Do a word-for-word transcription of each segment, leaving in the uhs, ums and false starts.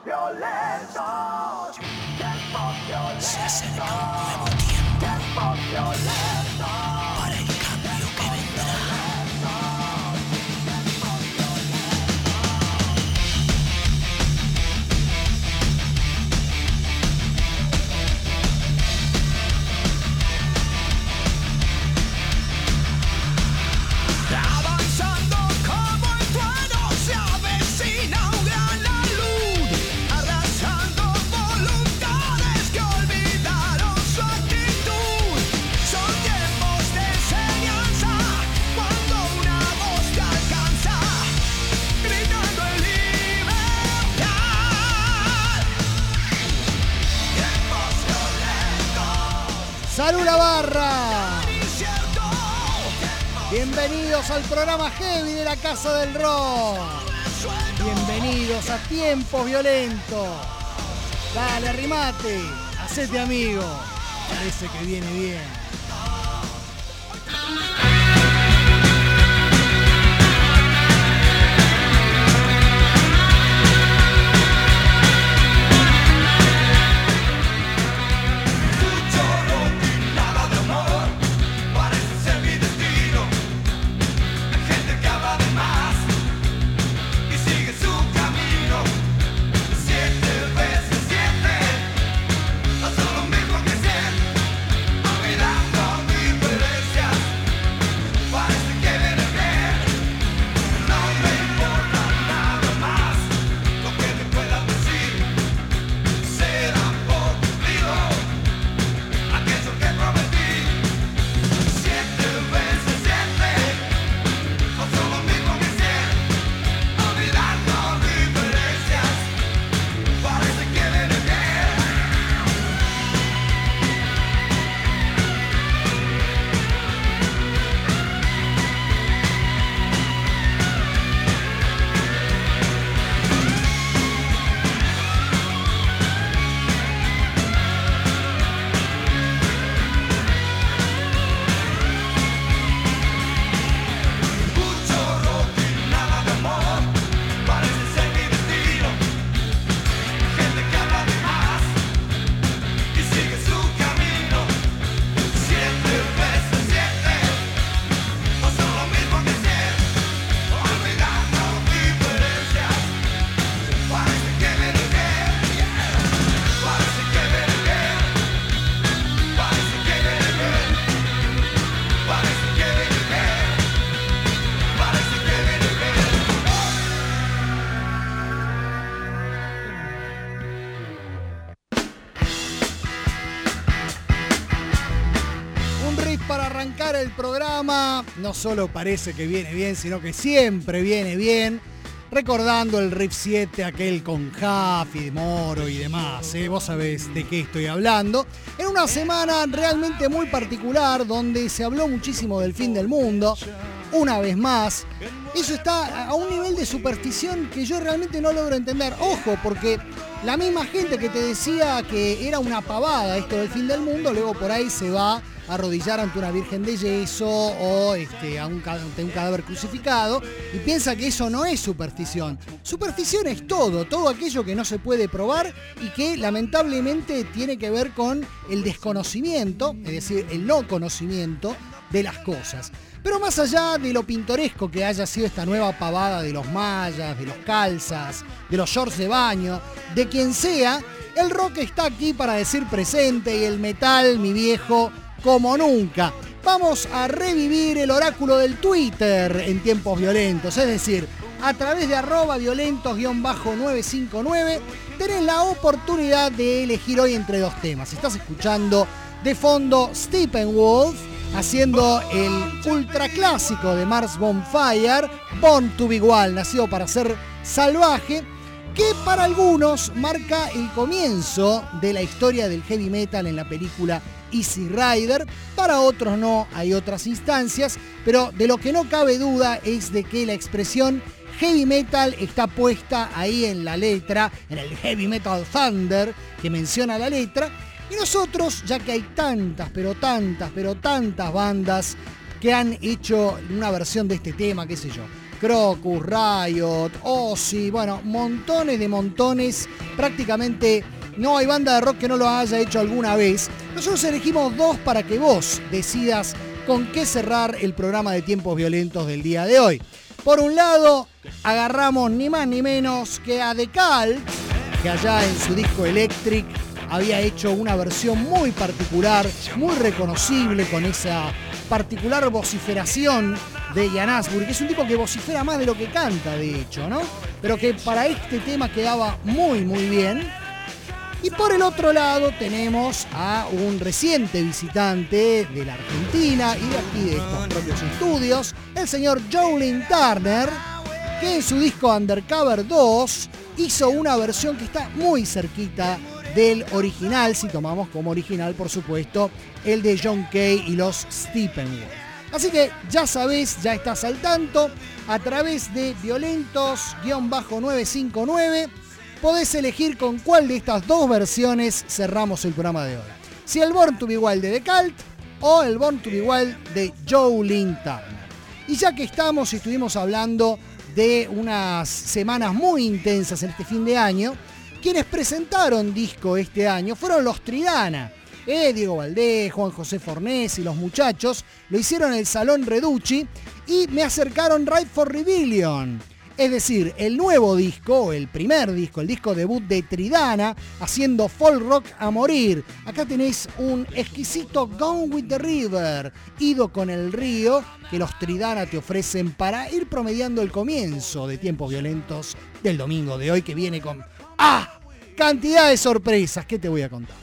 violentos, tiempos violentos, se acerca un nuevo tiempo, tiempos violentos, para el cambio que vendrá. ¡Salud la barra! Bienvenidos al programa Heavy de la Casa del Rock. Bienvenidos a Tiempos Violentos. Dale, arrimate, hacete amigo. Parece que viene bien. El programa no solo parece que viene bien, sino que siempre viene bien, recordando el Riff siete, aquel con Jaffi, Moro y demás, ¿eh? Vos sabés de qué estoy hablando. En una semana realmente muy particular, donde se habló muchísimo del fin del mundo, una vez más. Eso está a un nivel de superstición que yo realmente no logro entender. Ojo, porque la misma gente que te decía que era una pavada esto del fin del mundo, luego por ahí se va a arrodillar ante una virgen de yeso o este, a un, ante un cadáver crucificado y piensa que eso no es superstición. Superstición es todo, todo aquello que no se puede probar y que lamentablemente tiene que ver con el desconocimiento, es decir, el no conocimiento de las cosas. Pero más allá de lo pintoresco que haya sido esta nueva pavada de los mayas, de los calzas, de los shorts de baño, de quien sea, el rock está aquí para decir presente y el metal, mi viejo, como nunca. Vamos a revivir el oráculo del Twitter en Tiempos Violentos, es decir, a través de arroba violentos guión bajo novecientos cincuenta y nueve tenés la oportunidad de elegir hoy entre dos temas. Estás escuchando de fondo Steppenwolf haciendo el ultra clásico de Mars Bonfire, Born to Be Wild, nacido para ser salvaje, que para algunos marca el comienzo de la historia del heavy metal en la película Easy Rider. Para otros no, hay otras instancias, pero de lo que no cabe duda es de que la expresión heavy metal está puesta ahí en la letra, en el Heavy Metal Thunder que menciona la letra. Y nosotros, ya que hay tantas, pero tantas, pero tantas bandas que han hecho una versión de este tema, qué sé yo, Crocus, Riot, Ozzy, bueno, montones de montones, prácticamente no hay banda de rock que no lo haya hecho alguna vez. Nosotros elegimos dos para que vos decidas con qué cerrar el programa de Tiempos Violentos del día de hoy. Por un lado, agarramos ni más ni menos que a The Cult, que allá en su disco Electric había hecho una versión muy particular, muy reconocible, con esa particular vociferación de Ian Astbury, que es un tipo que vocifera más de lo que canta, de hecho, ¿no? Pero que para este tema quedaba muy, muy bien. Y por el otro lado tenemos a un reciente visitante de la Argentina y de aquí de estos propios estudios, el señor Joe Lynn Turner, que en su disco Undercover dos hizo una versión que está muy cerquita del original, si tomamos como original, por supuesto, el de John Kay y los Steppenwolf. Así que ya sabés, ya estás al tanto, a través de Violentos nueve cinco nueve podés elegir con cuál de estas dos versiones cerramos el programa de hoy. Si el Born to Be Wild de The Cult o el Born to Be Wild de Joe Lynn Turner. Y ya que estamos y estuvimos hablando de unas semanas muy intensas en este fin de año, quienes presentaron disco este año fueron los Tridana. Eh, Diego Valdés, Juan José Fornés y los muchachos lo hicieron en el Salón Reducci y me acercaron Ride for Rebellion. Es decir, el nuevo disco, el primer disco, el disco debut de Tridana, haciendo folk rock a morir. Acá tenés un exquisito Gone with the River, ido con el río, que los Tridana te ofrecen para ir promediando el comienzo de Tiempos Violentos del domingo de hoy, que viene con ¡ah! Cantidad de sorpresas. ¿Qué te voy a contar?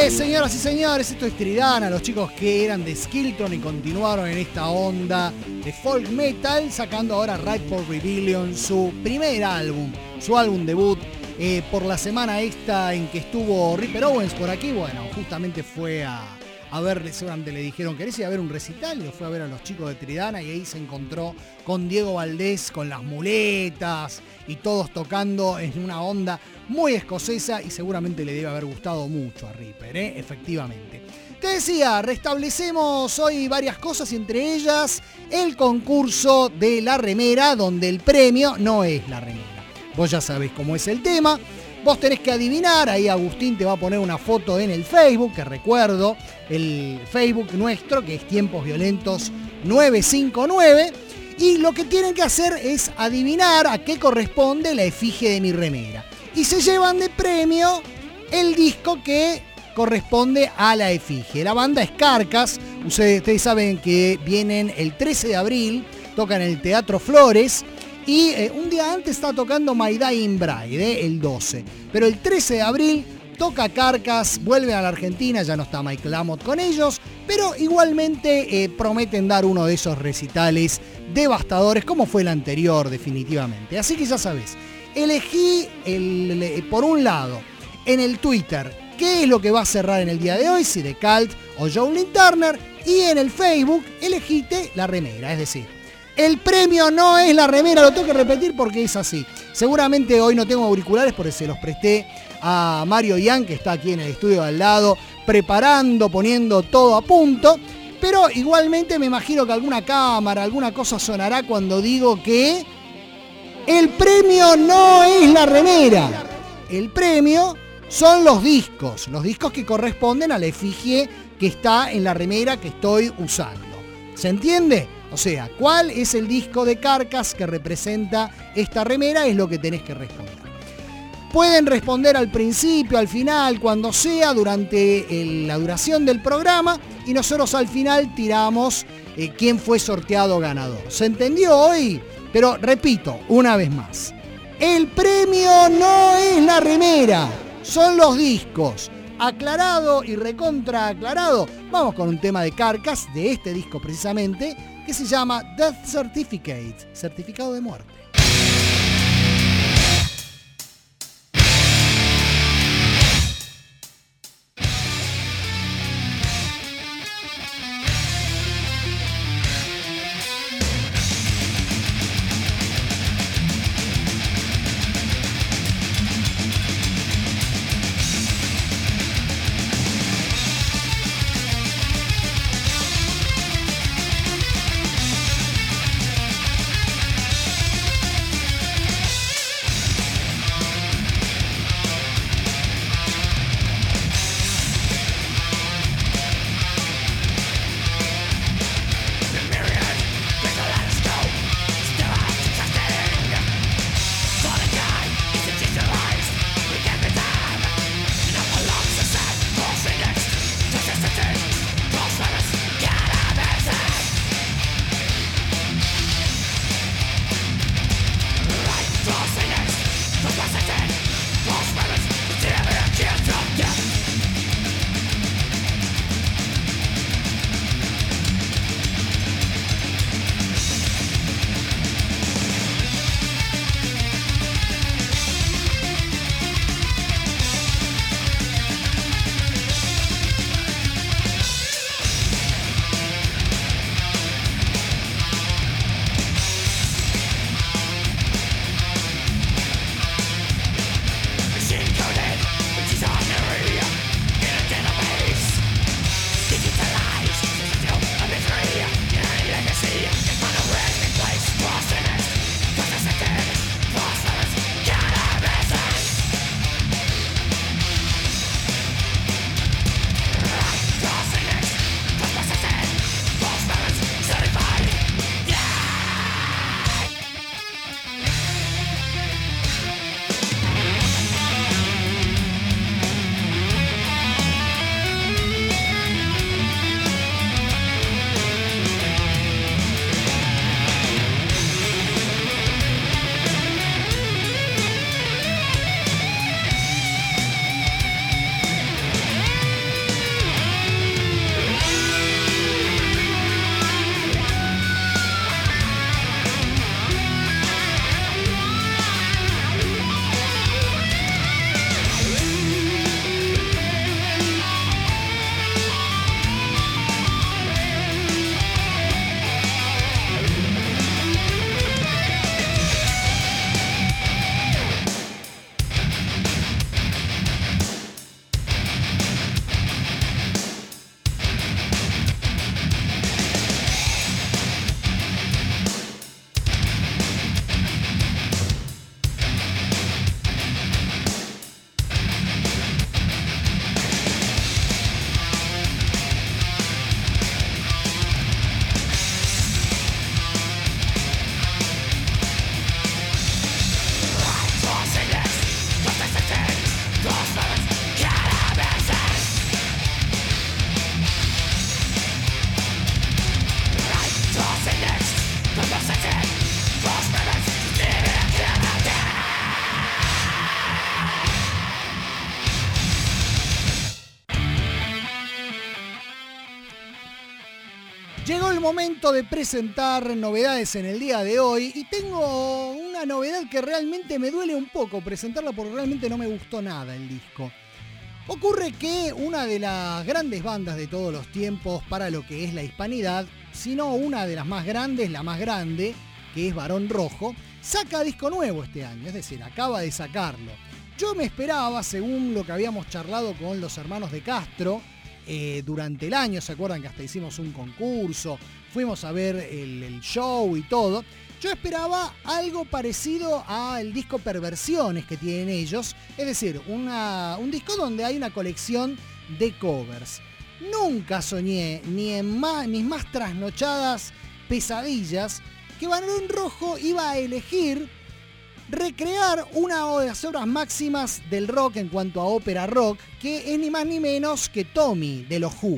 Eh, señoras y señores, esto es Tridana, los chicos que eran de Skilton y continuaron en esta onda de folk metal, sacando ahora Ripe for Rebellion, su primer álbum, su álbum debut. Eh, por la semana esta en que estuvo Ripper Owens por aquí, bueno, justamente fue a, a ver, seguramente le dijeron, ¿querés ir a ver un recital? Y lo fue a ver a los chicos de Tridana y ahí se encontró con Diego Valdés, con las muletas y todos tocando en una onda muy escocesa y seguramente le debe haber gustado mucho a Ripper, ¿eh? Efectivamente. Te decía, restablecemos hoy varias cosas y entre ellas el concurso de la remera, donde el premio no es la remera. Vos ya sabés cómo es el tema. Vos tenés que adivinar. Ahí Agustín te va a poner una foto en el Facebook, que recuerdo, el Facebook nuestro, que es Tiempos Violentos nueve cinco nueve. Y lo que tienen que hacer es adivinar a qué corresponde la efigie de mi remera. Y se llevan de premio el disco que corresponde a la efigie. La banda es Carcass. Ustedes, ustedes saben que vienen el trece de abril, tocan en el Teatro Flores. Y eh, un día antes está tocando My Dying Bride, eh, el doce. Pero el trece de abril toca Carcass, vuelven a la Argentina, ya no está Mike Lamott con ellos, pero igualmente eh, prometen dar uno de esos recitales devastadores como fue el anterior definitivamente. Así que ya sabes, elegí el, el, por un lado en el Twitter qué es lo que va a cerrar en el día de hoy, si The Cult o Jolene Turner, y en el Facebook elegiste la remera, es decir, el premio no es la remera, lo tengo que repetir porque es así. Seguramente hoy no tengo auriculares porque se los presté a Mario Ian, que está aquí en el estudio de al lado, preparando, poniendo todo a punto. Pero igualmente me imagino que alguna cámara, alguna cosa sonará cuando digo que el premio no es la remera. El premio son los discos, los discos que corresponden a la efigie que está en la remera que estoy usando. ¿Se entiende? O sea, ¿cuál es el disco de Carcass que representa esta remera? Es lo que tenés que responder. Pueden responder al principio, al final, cuando sea, durante el, la duración del programa, y nosotros al final tiramos eh, quién fue sorteado ganador. ¿Se entendió hoy? Pero repito, una vez más. El premio no es la remera, son los discos. Aclarado y recontra aclarado, vamos con un tema de Carcass, de este disco precisamente, que se llama Death Certificate, certificado de muerte. Llegó el momento de presentar novedades en el día de hoy y tengo una novedad que realmente me duele un poco presentarla porque realmente no me gustó nada el disco. Ocurre que una de las grandes bandas de todos los tiempos para lo que es la hispanidad, si no una de las más grandes, la más grande, que es Barón Rojo, saca disco nuevo este año, es decir, acaba de sacarlo. Yo me esperaba, según lo que habíamos charlado con los hermanos de Castro, eh, durante el año, ¿se acuerdan que hasta hicimos un concurso? Fuimos a ver el, el show y todo. Yo esperaba algo parecido al disco Perversiones que tienen ellos, es decir, una, un disco donde hay una colección de covers. Nunca soñé, ni en más, mis más trasnochadas pesadillas, que Barón Rojo iba a elegir recrear una de las obras máximas del rock en cuanto a ópera rock, que es ni más ni menos que Tommy de los Who.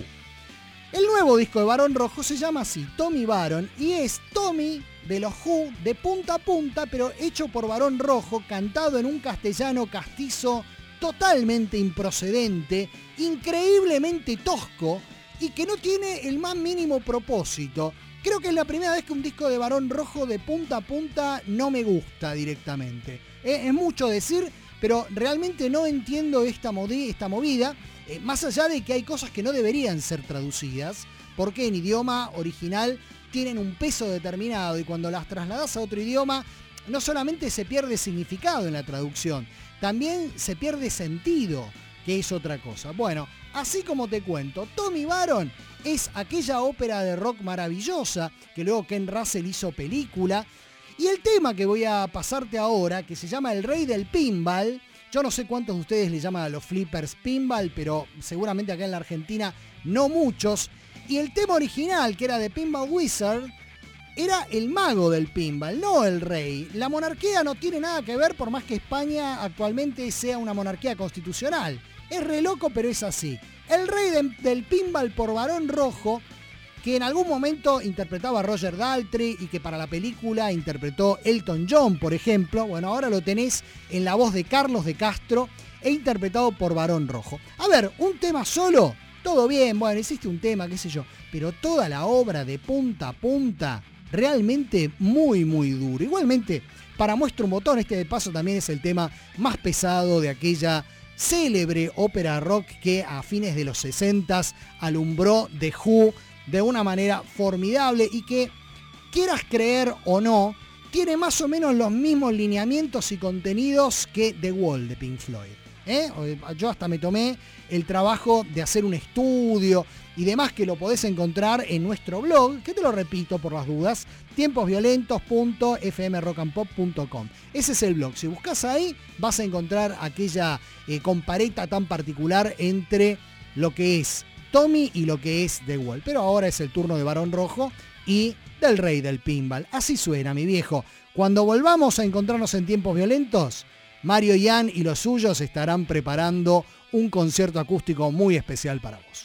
El nuevo disco de Barón Rojo se llama así, Tommy Baron, y es Tommy de los Who de punta a punta, pero hecho por Barón Rojo, cantado en un castellano castizo totalmente improcedente, increíblemente tosco y que no tiene el más mínimo propósito. Creo que es la primera vez que un disco de Barón Rojo de punta a punta no me gusta directamente. Eh, es mucho decir, pero realmente no entiendo esta, modi- esta movida, eh, más allá de que hay cosas que no deberían ser traducidas, porque en idioma original tienen un peso determinado y cuando las trasladas a otro idioma, no solamente se pierde significado en la traducción, también se pierde sentido, que es otra cosa. Bueno, así como te cuento, Tommy Baron es aquella ópera de rock maravillosa que luego Ken Russell hizo película. Y el tema que voy a pasarte ahora, que se llama El Rey del Pinball, yo no sé cuántos de ustedes le llaman a los flippers pinball, pero seguramente acá en la Argentina no muchos. Y el tema original, que era de Pinball Wizard, era el mago del pinball, no el rey. La monarquía no tiene nada que ver, por más que España actualmente sea una monarquía constitucional. Es re loco, pero es así. El rey de, del pinball por Barón Rojo, que en algún momento interpretaba a Roger Daltrey y que para la película interpretó Elton John, por ejemplo. Bueno, ahora lo tenés en la voz de Carlos de Castro e interpretado por Barón Rojo. A ver, un tema solo, todo bien, bueno, hiciste un tema, qué sé yo, pero toda la obra de punta a punta, realmente muy, muy duro. Igualmente, para muestra un botón, este de paso también es el tema más pesado de aquella célebre ópera rock que a fines de los sesentas alumbró The Who de una manera formidable y que, quieras creer o no, tiene más o menos los mismos lineamientos y contenidos que The Wall de Pink Floyd. ¿eh? Yo hasta me tomé el trabajo de hacer un estudio y demás que lo podés encontrar en nuestro blog, que te lo repito por las dudas, tiempos violentos punto f m rock and pop punto com. Ese es el blog. Si buscas ahí, vas a encontrar aquella eh, compareta tan particular entre lo que es Tommy y lo que es The Wall. Pero ahora es el turno de Barón Rojo y del rey del pinball. Así suena, mi viejo. Cuando volvamos a encontrarnos en tiempos violentos, Mario Ian y los suyos estarán preparando un concierto acústico muy especial para vos.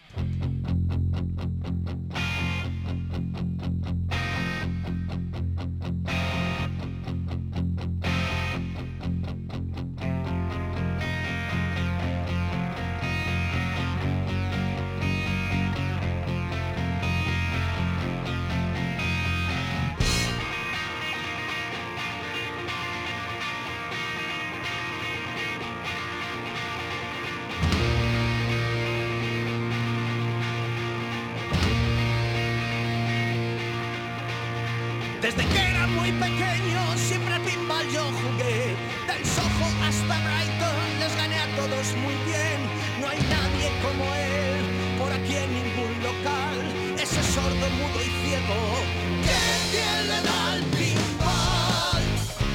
Desde que era muy pequeño siempre al pinball yo jugué. Del Soho hasta Brighton les gané a todos muy bien. No hay nadie como él por aquí en ningún local. Ese sordo, mudo y ciego que bien le da al pinball.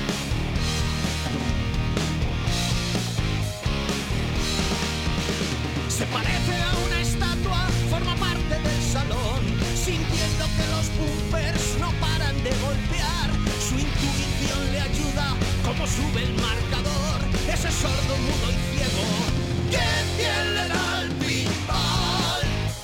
Se parece a una estatua, forma parte del salón, sintiendo que los bumpers no paran de golpear. Su intuición le ayuda como sube el marcador. Ese sordo, mudo y ciego que bien le da al pinball.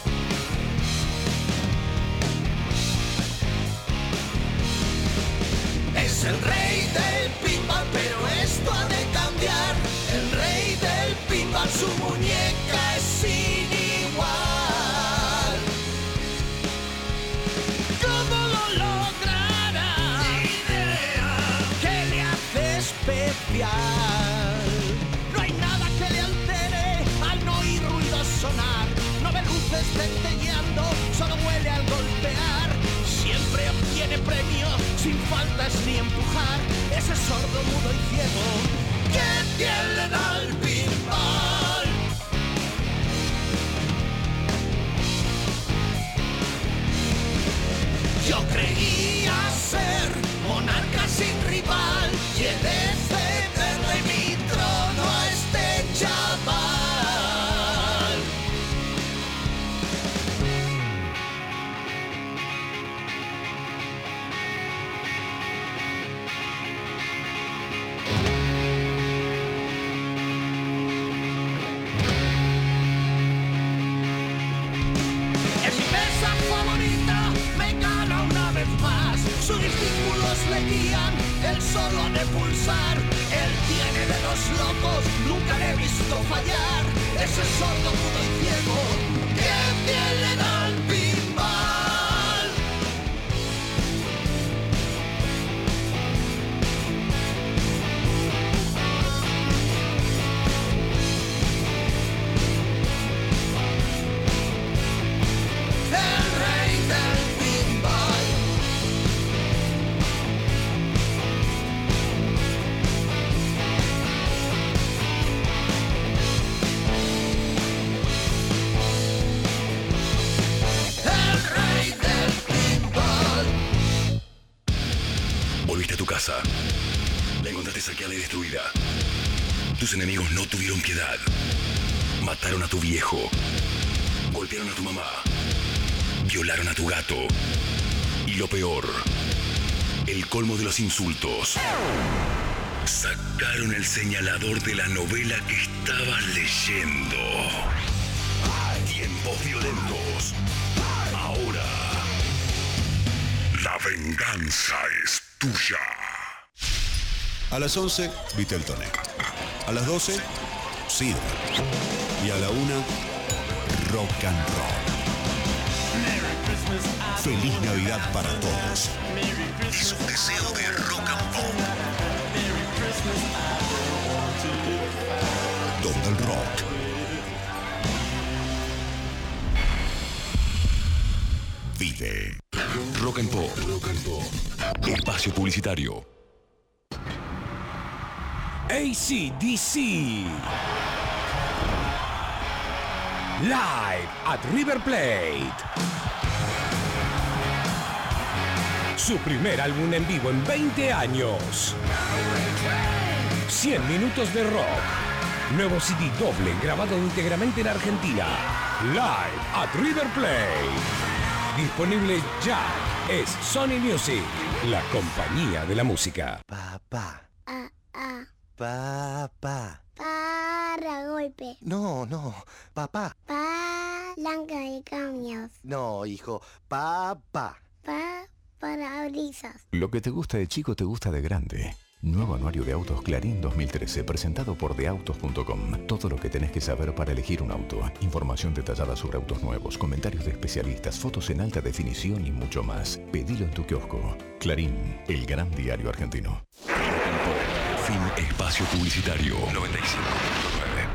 Es el rey del pinball, pero esto ha de cambiar. El rey del pinball, su muñeca es sin igual. botellando, solo huele al golpear. Siempre obtiene premios sin faltas ni empujar. Ese sordo, mudo y ciego, ¿qué bien le da el pinball? Yo creía ser monarca sin rival y he de cederle mi trono a este chaval. En mi mesa favorita me gana una vez más. Sus discípulos le guían, él solo ha de pulsar. Él tiene de los locos, nunca le he visto fallar. Ese sordo, mudo y ciego, ¿qué bien le da el pinball? El rey del pinball. El rey del pinball. Volviste a tu casa. La encontraste saqueada y destruida. Tus enemigos no tuvieron piedad. Mataron a tu viejo. Golpearon a tu mamá. Violaron a tu gato. Y lo peor, el colmo de los insultos. Sacaron el señalador de la novela que estabas leyendo. Tiempos violentos. Ahora, la venganza es tuya. A las once, Viteltoné. A las doce, Sidra. Y a la una, Rock and Roll. Feliz Navidad para todos. Es un deseo de rock and pop. Donde el rock vive. Rock and Pop. Espacio publicitario. A C D C Live at River Plate. Su primer álbum en vivo en veinte años. cien minutos de rock. Nuevo C D doble grabado íntegramente en Argentina. Live at River Plate. Disponible ya. Es Sony Music, la compañía de la música. Papá. Ah, ah. Papá. Para golpe. No, no. Papá. Palanca de cambios. No, hijo. Papá. Pa parabrisas. Lo que te gusta de chico te gusta de grande. Nuevo anuario de autos Clarín dos mil trece, presentado por de autos punto com. Todo lo que tenés que saber para elegir un auto. Información detallada sobre autos nuevos, comentarios de especialistas, fotos en alta definición y mucho más. Pedilo en tu kiosco. Clarín, el gran diario argentino. Fin espacio publicitario noventa y cinco punto nueve.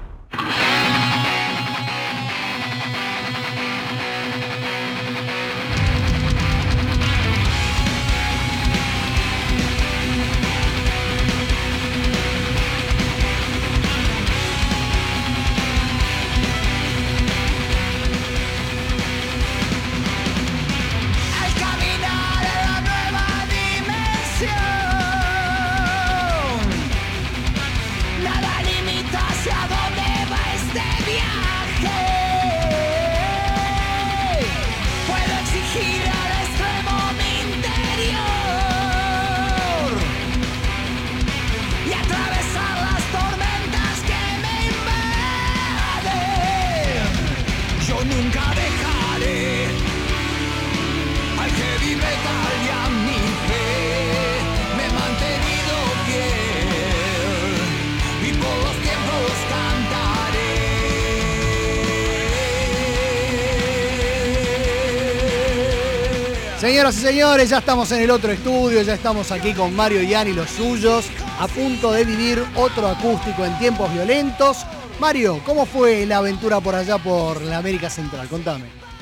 Al caminar en la nueva dimensión, nada limita hacia dónde va este viaje. Puedo exigir al extremo mi interior y atravesar las tormentas que me invaden. Yo nunca dejaré al heavy metal y a mi fe. Me he mantenido fiel y por los tiempos cantaré. Señoras y señores, ya estamos en el otro estudio, ya estamos aquí con Mario Ian y los suyos, a punto de vivir otro acústico en tiempos violentos. Mario, ¿cómo fue la aventura por allá por la América Central? Contame.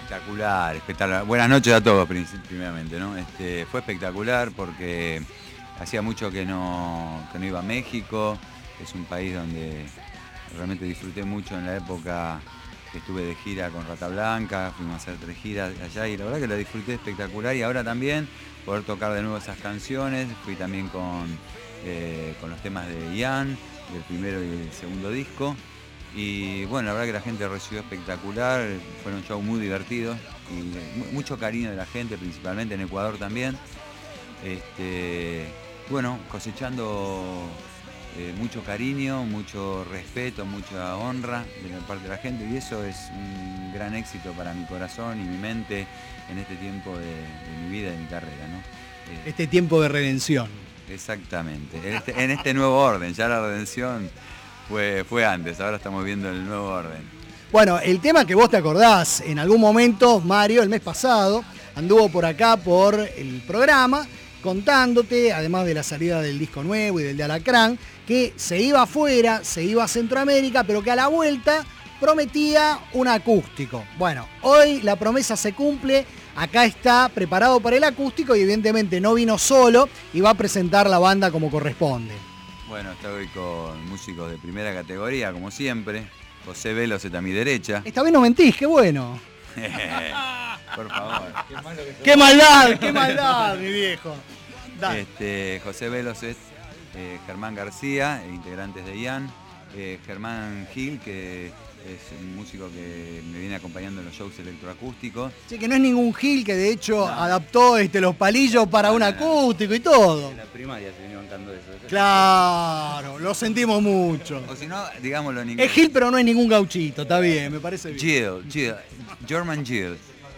Espectacular, espectacular. Buenas noches a todos, primeramente, ¿no? Este, fue espectacular porque hacía mucho que no, que no iba a México. Es un país donde realmente disfruté mucho en la época que estuve de gira con Rata Blanca, fuimos a hacer tres giras allá y la verdad que la disfruté espectacular y ahora también poder tocar de nuevo esas canciones. Fui también con, eh, con los temas de Ian, del primero y el segundo disco. Y bueno, la verdad que la gente recibió espectacular, fue un show muy divertido y mucho cariño de la gente, principalmente en Ecuador también. Este, bueno, cosechando eh, mucho cariño, mucho respeto, mucha honra de la parte de la gente y eso es un gran éxito para mi corazón y mi mente en este tiempo de, de mi vida y de mi carrera, ¿no? Eh, Este tiempo de redención. Exactamente, en este, en este nuevo orden, ya la redención Fue, fue antes, ahora estamos viendo el nuevo orden. Bueno, el tema que vos te acordás, en algún momento, Mario, el mes pasado, anduvo por acá por el programa, contándote, además de la salida del disco nuevo y del de Alacrán, que se iba afuera, se iba a Centroamérica, pero que a la vuelta prometía un acústico. Bueno, hoy la promesa se cumple, acá está preparado para el acústico y evidentemente no vino solo y va a presentar la banda como corresponde. Bueno, estoy con músicos de primera categoría, como siempre. José Velos está a mi derecha. Esta vez no mentís, qué bueno. Por favor. ¡Qué maldad, qué maldad, mi viejo! Dale. Este, José Velos es eh, Germán García, integrantes de Ian. Eh, Germán Gil, que es un músico que me viene acompañando en los shows electroacústicos. Sí, que no es ningún Gil, que de hecho no. adaptó este, los palillos para no, un acústico no. y todo. En la primaria se venía bancando eso. Claro, lo sentimos mucho. O si no, digámoslo en inglés. Es Gil, pero no es ningún gauchito, está bien, me parece bien. Gil, Gil, German Gil.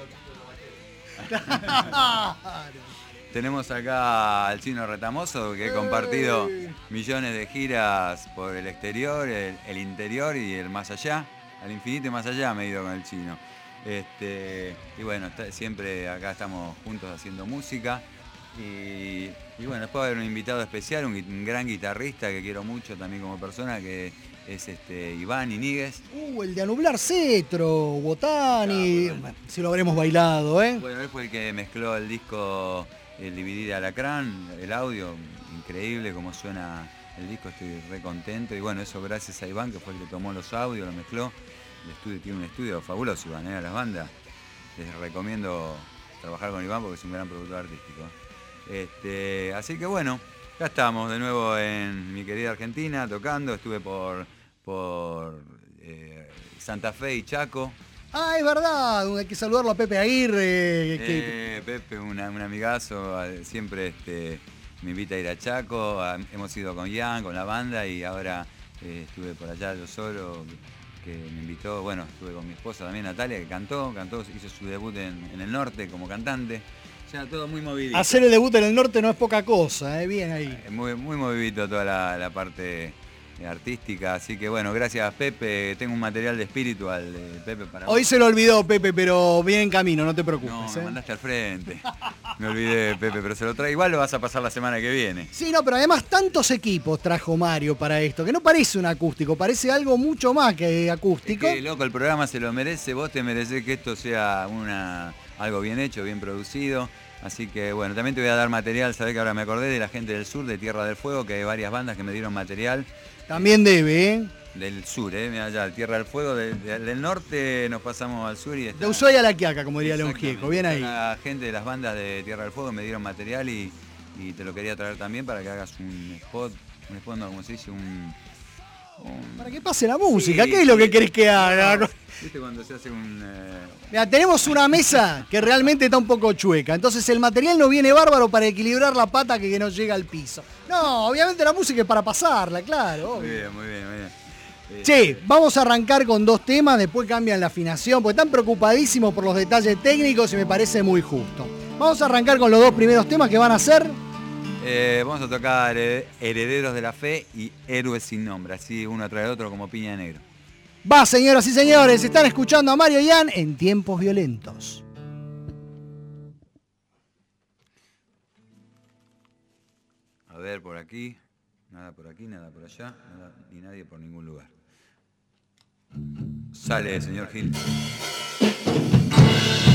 Tenemos acá al Chino Retamoso, que he compartido millones de giras por el exterior, el, el interior y el más allá. Al infinito y más allá me he ido con el Chino. Este, y bueno, está, siempre acá estamos juntos haciendo música. Y, y bueno, después va a haber un invitado especial, un, un gran guitarrista que quiero mucho también como persona, que es este Iván Iníguez. Uh, el de Anublar Cetro, Botani, ah, bueno. Si lo habremos bailado, ¿eh? Bueno, él fue el que mezcló el disco, el D V D de Alacrán, el audio, increíble como suena el disco, estoy re contento. Y bueno, eso gracias a Iván, que fue el que tomó los audios, lo mezcló. El estudio tiene un estudio fabuloso, Iván, ¿eh? A las bandas. Les recomiendo trabajar con Iván porque es un gran productor artístico. Este, así que bueno, ya estamos de nuevo en mi querida Argentina tocando. Estuve por, por eh, Santa Fe y Chaco. Ah, es verdad, hay que saludarlo a Pepe Aguirre. Que... Eh, Pepe, una, un amigazo, siempre este, me invita a ir a Chaco. A, hemos ido con Ian, con la banda y ahora eh, estuve por allá yo solo, que me invitó. Bueno, estuve con mi esposa también, Natalia, que cantó, cantó, hizo su debut en, en el norte como cantante. O sea, todo muy movidito. Hacer el debut en el norte no es poca cosa, ¿eh? Bien ahí. Muy, muy movidito toda la, la parte artística, así que bueno, gracias Pepe, tengo un material de espiritual de Pepe para Hoy vos. Se lo olvidó Pepe, pero viene en camino, no te preocupes. No, ¿eh? me mandaste al frente. Me olvidé Pepe, pero se lo trae. Igual lo vas a pasar la semana que viene. Sí, no, pero además tantos equipos trajo Mario para esto, que no parece un acústico, parece algo mucho más que acústico. Es que, loco, el programa se lo merece, vos te mereces que esto sea una algo bien hecho, bien producido. Así que bueno, también te voy a dar material, sabés que ahora me acordé de la gente del sur, de Tierra del Fuego, que hay varias bandas que me dieron material. También debe, ¿eh? Del sur, ¿eh? Mirá allá, Tierra del Fuego, de, de, del norte nos pasamos al sur y está... De Ushuaia a La Quiaca, como diría León Gieco, bien ahí. La gente de las bandas de Tierra del Fuego me dieron material y, y te lo quería traer también para que hagas un spot, un spot, no, como se dice, un... un... Para que pase la música, sí, ¿qué es lo que querés que haga? No, ¿viste cuando se hace un...? Eh... Mira, tenemos una mesa que realmente está un poco chueca, entonces el material no viene bárbaro para equilibrar la pata que, que no llega al piso. No, obviamente la música es para pasarla, claro. Muy bien, muy bien, muy bien. Eh, Che, vamos a arrancar con dos temas, después cambian la afinación, porque están preocupadísimos por los detalles técnicos y me parece muy justo. Vamos a arrancar con los dos primeros temas que van a ser... Eh, vamos a tocar Herederos de la Fe y Héroes sin Nombre, así uno atrás de otro como piña de negro. Va, señoras y señores, están escuchando a Mario Ian en Tiempos Violentos. A ver, por aquí, nada por aquí, nada por allá, nada, ni nadie por ningún lugar. Sale, señor Gil.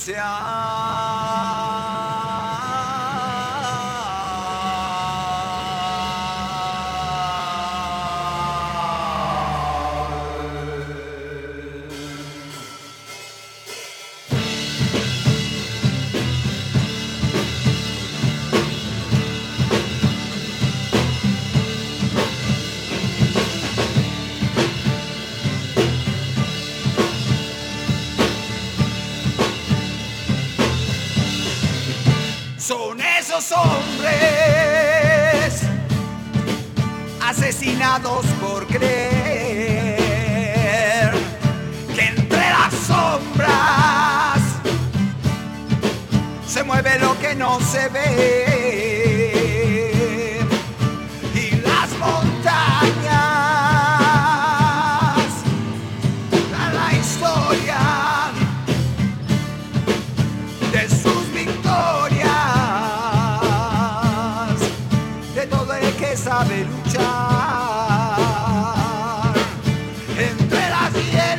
Son esos hombres asesinados por creer que entre las sombras se mueve lo que no se ve y las montañas dan la historia de sus victorias, de todo el que sabe luchar entre las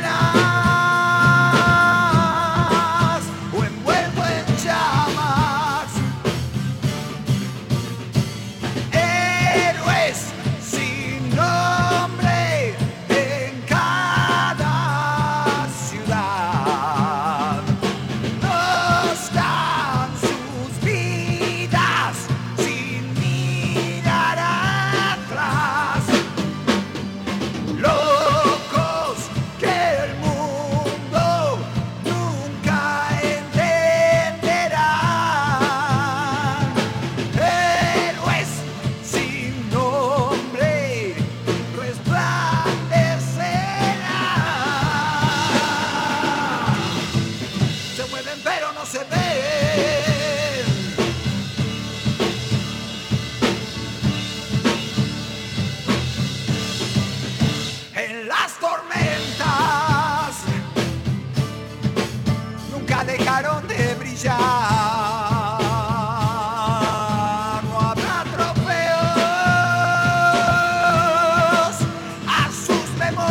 hienas o envuelto en llamas. Héroes sin nombre en cada ciudad nos dan sus vidas sin mirar atrás. Locos que el mundo nunca entenderán. Héroes sin nombre resplandecerán. Se mueven pero no se ven. En las tormentas nunca dejaron de brillar. No habrá trofeos a sus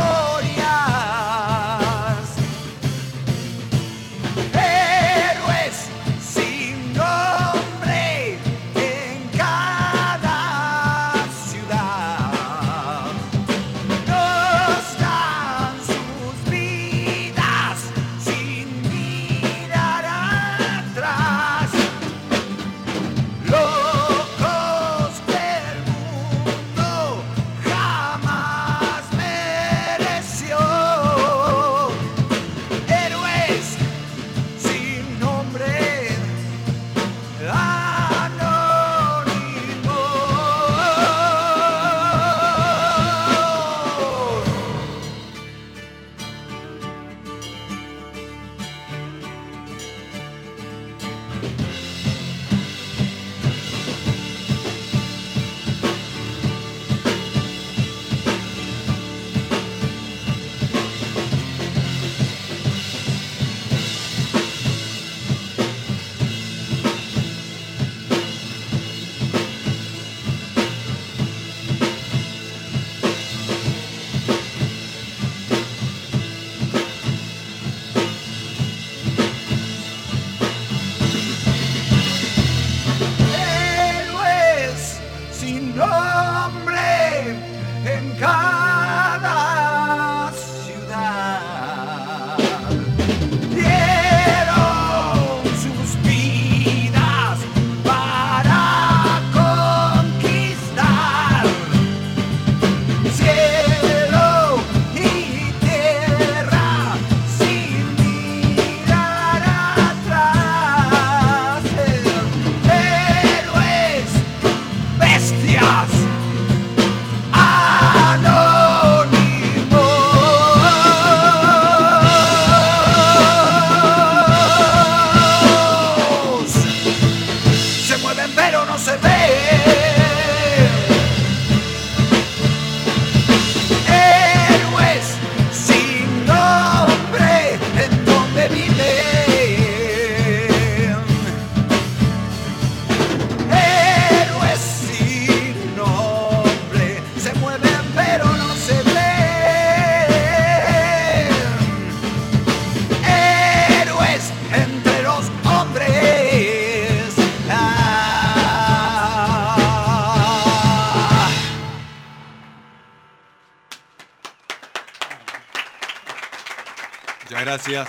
memorias. Héroes sin nombre en cada ciudad nos dan sus vidas sin mirar atrás. Locos que el mundo jamás mereció. Héroes sin nombre anónimos. Muchas gracias.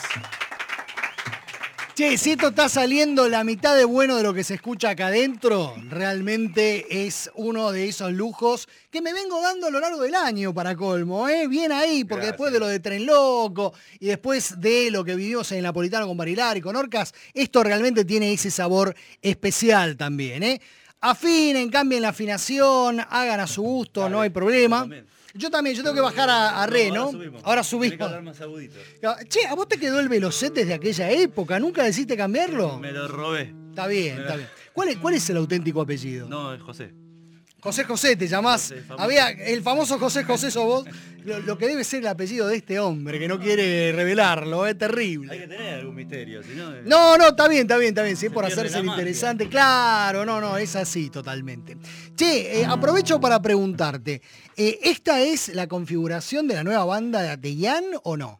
Che, si esto está saliendo la mitad de bueno de lo que se escucha acá adentro, realmente es uno de esos lujos que me vengo dando a lo largo del año para colmo, ¿eh? Bien ahí, porque Gracias. Después de lo de Tren Loco y después de lo que vivimos en el Napolitano con Barilar y con Orcas, esto realmente tiene ese sabor especial también, ¿eh? Afinen, cambien la afinación, hagan a su gusto, no hay problema. Yo también, yo tengo que bajar a, a re, ¿no? Ahora subimos. Che, ¿a vos te quedó el velocet desde aquella época? ¿Nunca decidiste cambiarlo? Me lo robé. Está bien, está bien. ¿Cuál es, cuál es el auténtico apellido? No, es José. José José, te llamás. José, famoso. Había el famoso José José sos vos. Lo, lo que debe ser el apellido de este hombre, que no quiere revelarlo, es terrible. Hay que tener algún misterio, si no... es- No, no, está bien, está bien, está bien. Si es Se por pierde hacerse la el magia. interesante, claro, no, no, es así totalmente. Che, eh, aprovecho para preguntarte, eh, ¿esta es la configuración de la nueva banda de Ian o no?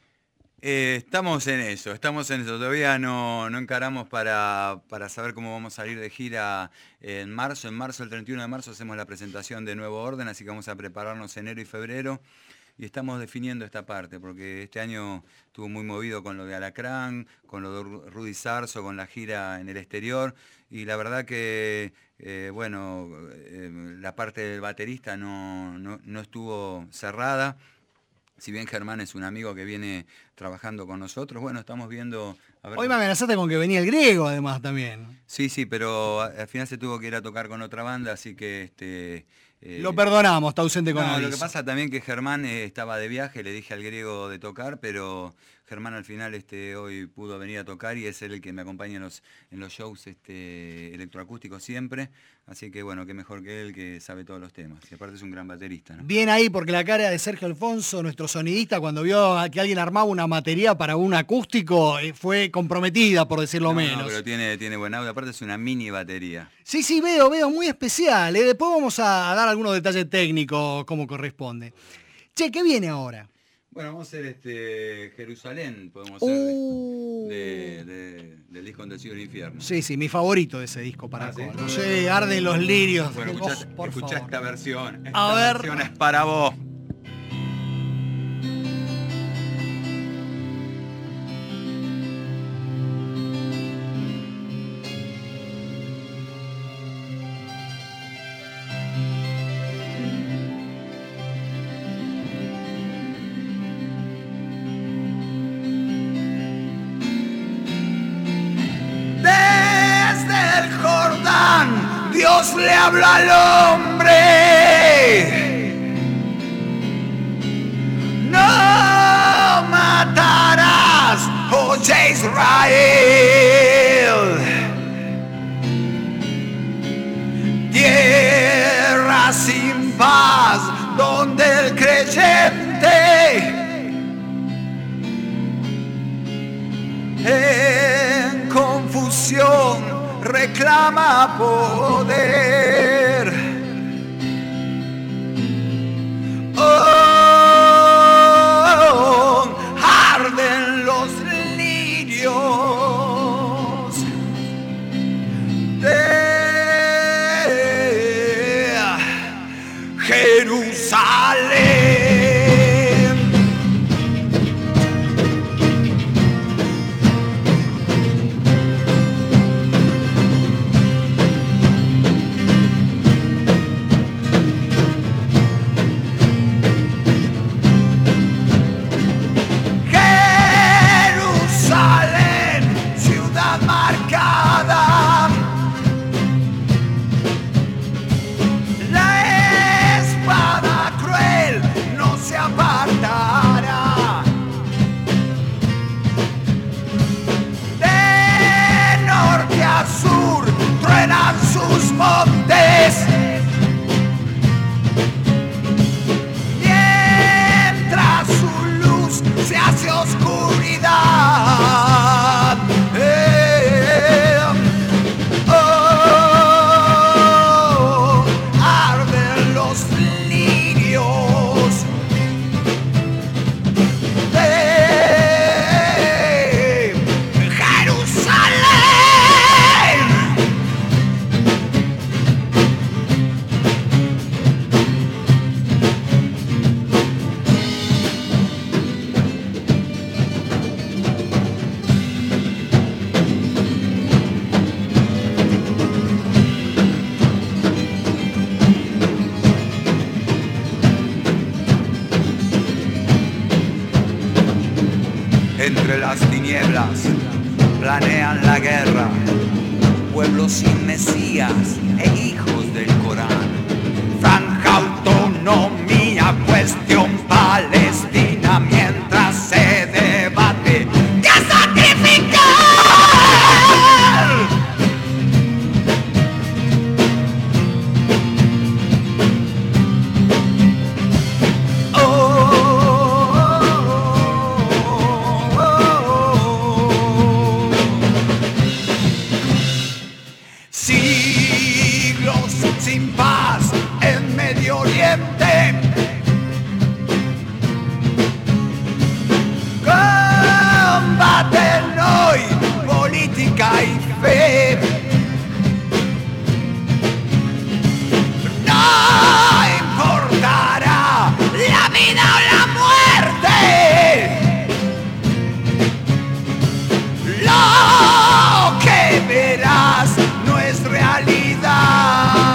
Eh, estamos en eso, estamos en eso. Todavía no, no encaramos para, para saber cómo vamos a salir de gira en marzo. En marzo, el treinta y uno de marzo, hacemos la presentación de Nuevo Orden, así que vamos a prepararnos enero y febrero. Y estamos definiendo esta parte, porque este año estuvo muy movido con lo de Alacrán, con lo de Ru- Rudy Sarzo, con la gira en el exterior. Y la verdad que, eh, bueno, eh, la parte del baterista no, no, no estuvo cerrada. Si bien Germán es un amigo que viene trabajando con nosotros, bueno, estamos viendo... A ver Hoy me amenazaste con que venía el griego además también. Sí, sí, pero a- al final se tuvo que ir a tocar con otra banda, así que... este eh, Lo perdonamos, está ausente con no, lo aviso. que pasa también que Germán eh, estaba de viaje, le dije al griego de tocar, pero Germán al final este, hoy pudo venir a tocar y es él el que me acompaña en los, en los shows este, electroacústicos siempre. Así que bueno, qué mejor que él que sabe todos los temas. Y aparte es un gran baterista, ¿no? Bien ahí, porque la cara de Sergio Alfonso, nuestro sonidista, cuando vio a que alguien armaba una materia para un acústico, eh, fue comprometida, por decirlo No, no, menos. pero tiene, tiene buen audio, aparte es una mini batería. Sí, sí, veo, veo, muy especial. ¿eh? Después vamos a dar algunos detalles técnicos como corresponde. Che, ¿qué viene ahora? Bueno, vamos a hacer este Jerusalén, podemos Uh. hacer de, de- de- del disco del cielo y el infierno. Sí, sí, mi favorito de ese disco para Ah, ¿sí? colmo. Sí, arden los lirios. Bueno, Oh, escuchá, por escuchá favor. esta versión. A Esta ver. versión es para vos. Desde el Jordán, Dios le habla al hombre. No matarás, oye Israel. Tierra sin paz, donde el creyente en confusión reclama poder. Oh, arden los lirios de Jerusalén. Jerusalén, entre las tinieblas planean la guerra, pueblos sin mesías e hijos del Corán. Franja autonomía, cuestión Palestina, mientras se debate ¿qué sacrificar? Sin paz en Medio Oriente, combaten hoy política y fe. No importará la vida o la muerte, lo que verás no es realidad.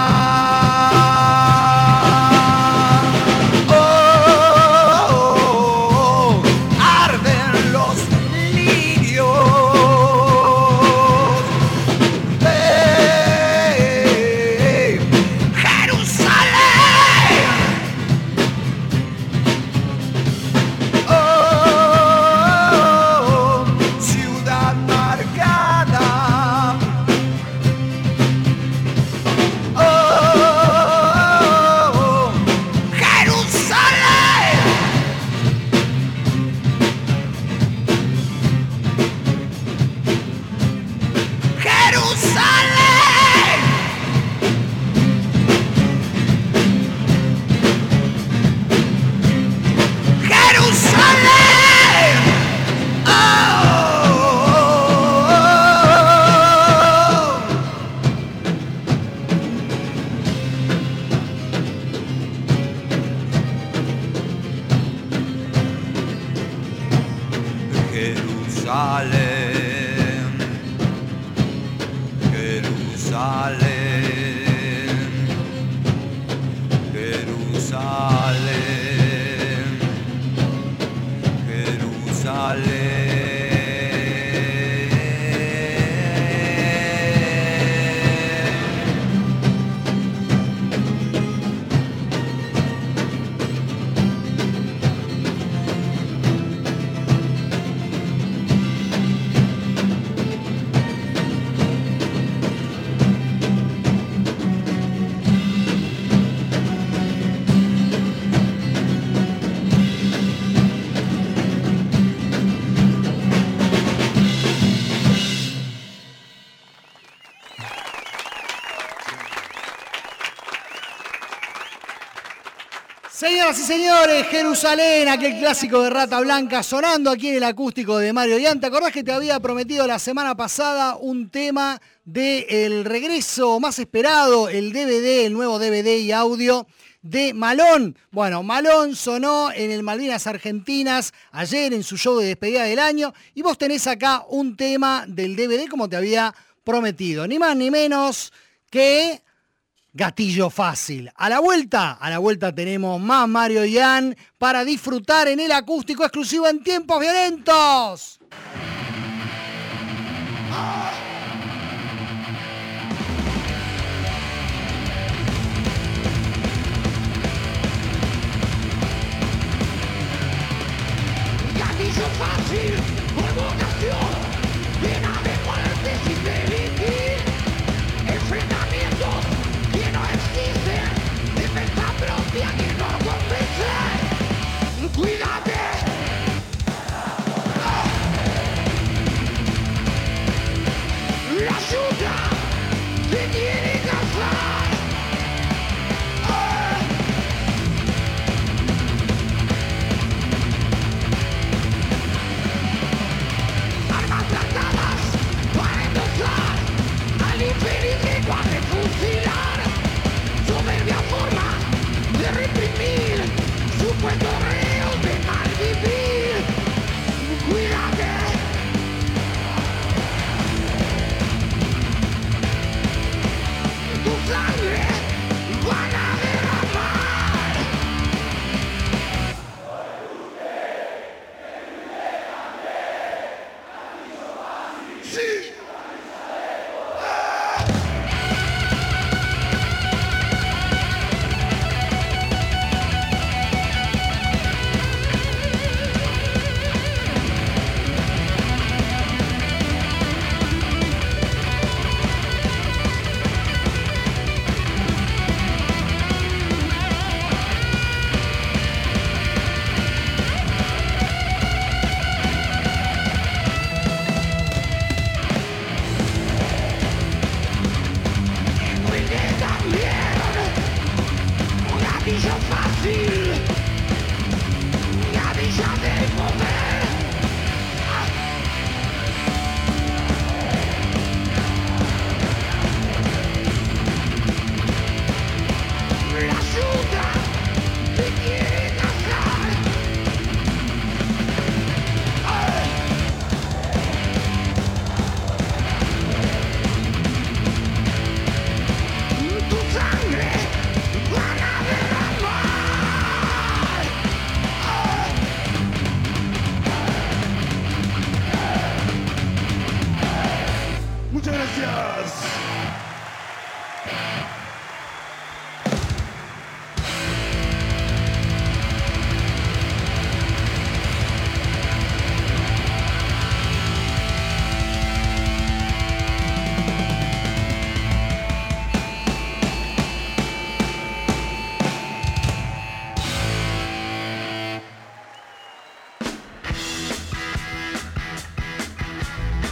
Señoras y señores, Jerusalén, aquel clásico de Rata Blanca, sonando aquí en el acústico de Mario Ian. ¿Te acordás que te había prometido la semana pasada un tema del regreso más esperado, el D V D, el nuevo D V D y audio de Malón? Bueno, Malón sonó en el Malvinas Argentinas ayer en su show de despedida del año y vos tenés acá un tema del D V D como te había prometido. Ni más ni menos que Gatillo Fácil. A la vuelta, a la vuelta tenemos más Mario Ian para disfrutar en el acústico exclusivo en Tiempos Violentos. Gatillo fácil, provocación, llena de muertes y felicidad, enfrentamientos que no existen, defensa propia que no convence. Cuídate. La ayuda te quiere cazar.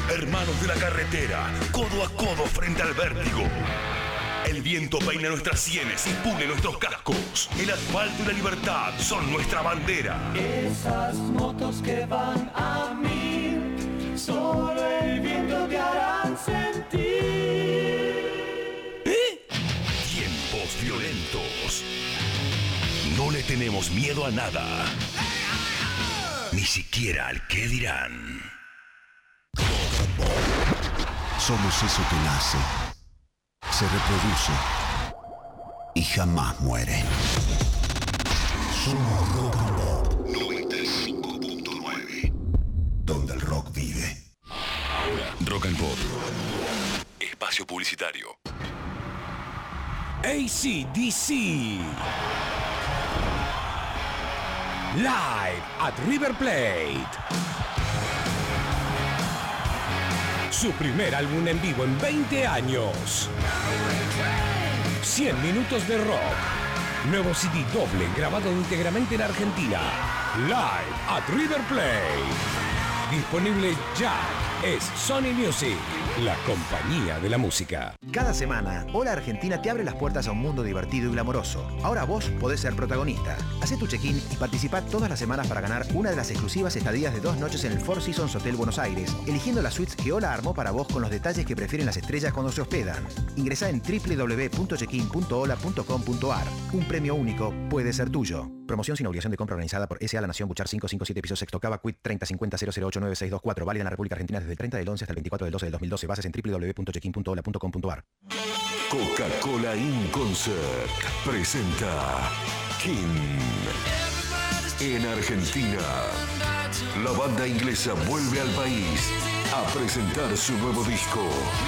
Hermanos de la carretera, codo a codo frente al vértigo. El viento peina nuestras sienes y pule nuestros cascos. El asfalto y la libertad son nuestra bandera. Esas motos que van a mí, solo el viento te harán sentir. ¿Eh? Tiempos violentos. No le tenemos miedo a nada. Ni siquiera al qué dirán. Somos eso que nace, se reproduce y jamás muere. Somos Rock and Pop noventa y cinco punto nueve, donde el rock vive. Ahora, Rock and Pop. Espacio publicitario. A C D C. Live at River Plate. Su primer álbum en vivo en veinte años. cien minutos de rock. Nuevo C D doble grabado íntegramente en Argentina. Live at River Plate. Disponible ya. Es Sony Music, la compañía de la música. Cada semana, Hola Argentina te abre las puertas a un mundo divertido y glamoroso. Ahora vos podés ser protagonista. Hacé tu check-in y participá todas las semanas para ganar una de las exclusivas estadías de dos noches en el Four Seasons Hotel Buenos Aires, eligiendo las suites que Hola armó para vos con los detalles que prefieren las estrellas cuando se hospedan. Ingresá en doble u doble u doble u punto checkin punto hola punto com punto ar. Un premio único puede ser tuyo. Promoción sin obligación de compra organizada por S A La Nación Buchar cinco cinco siete Piso Sexto Cava Quit treinta cincuenta cero cero ocho nueve seis dos cuatro. Válida en la República Argentina desde el treinta del once hasta el veinticuatro del doce del dos mil doce. Bases en doble u doble u doble u punto checkin punto hola punto com punto ar. Coca-Cola In Concert presenta King. En Argentina, la banda inglesa vuelve al país a presentar su nuevo disco.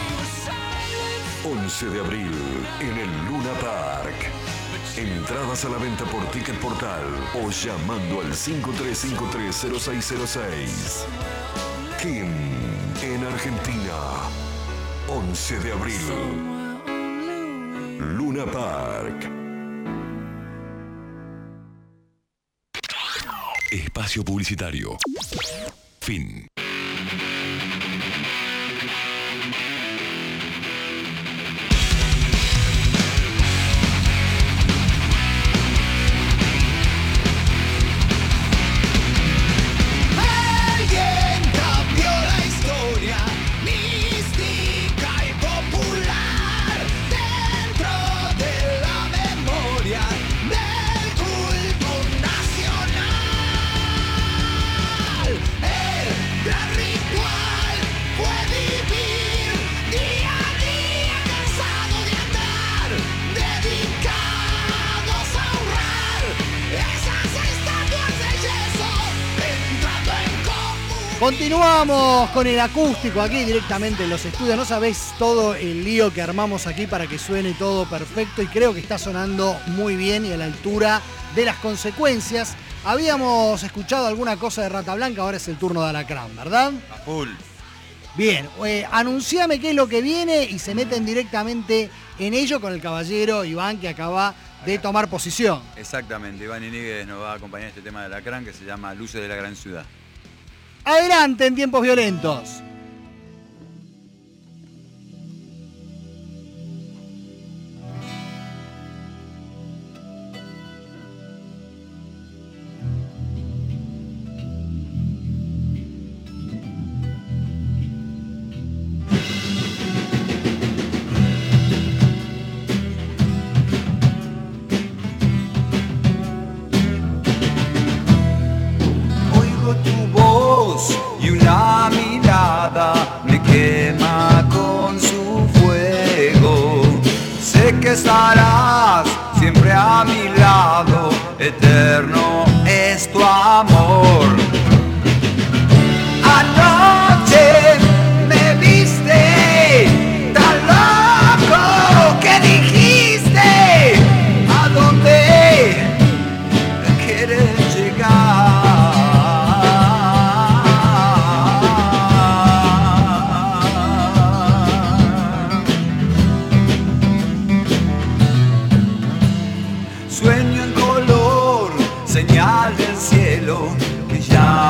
once de abril en el Luna Park. Entradas a la venta por Ticket Portal o llamando al cinco tres cinco tres cero seis cero seis. King en Argentina. once de abril. Luna Park. Espacio publicitario. Fin. Continuamos con el acústico aquí directamente en los estudios. No sabés todo el lío que armamos aquí para que suene todo perfecto y creo que está sonando muy bien y a la altura de las consecuencias. Habíamos escuchado alguna cosa de Rata Blanca, ahora es el turno de Alacrán, ¿verdad? A full. Bien, eh, anunciame qué es lo que viene y se meten directamente en ello con el caballero Iván que acaba de tomar posición. Exactamente, Iván Iníguez nos va a acompañar en este tema de Alacrán que se llama Luces de la Gran Ciudad. Adelante en Tiempos Violentos. Y una mirada me quema con su fuego. Sé que estarás siempre a mi lado, eterno es tu amor. Anoche me viste tan loco que dijiste a dónde quieres llegar. Señal del cielo que ya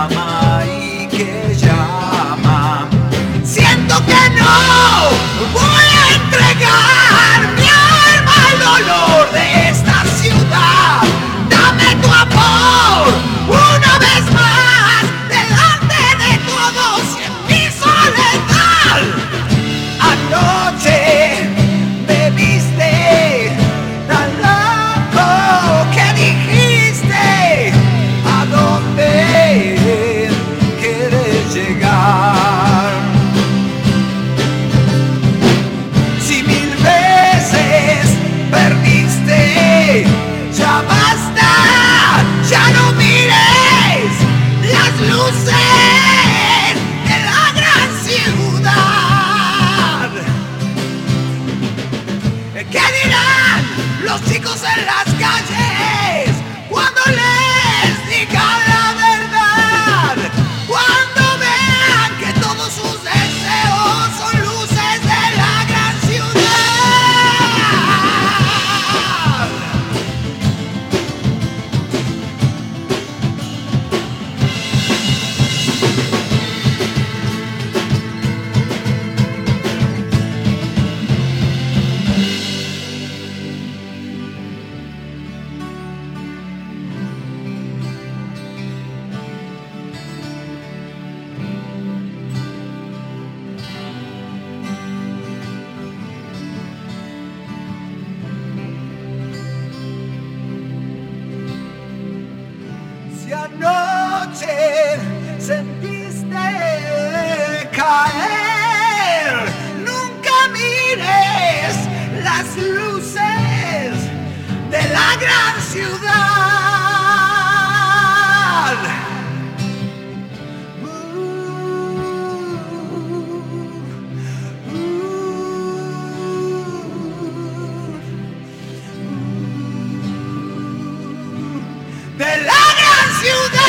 de la gran ciudad.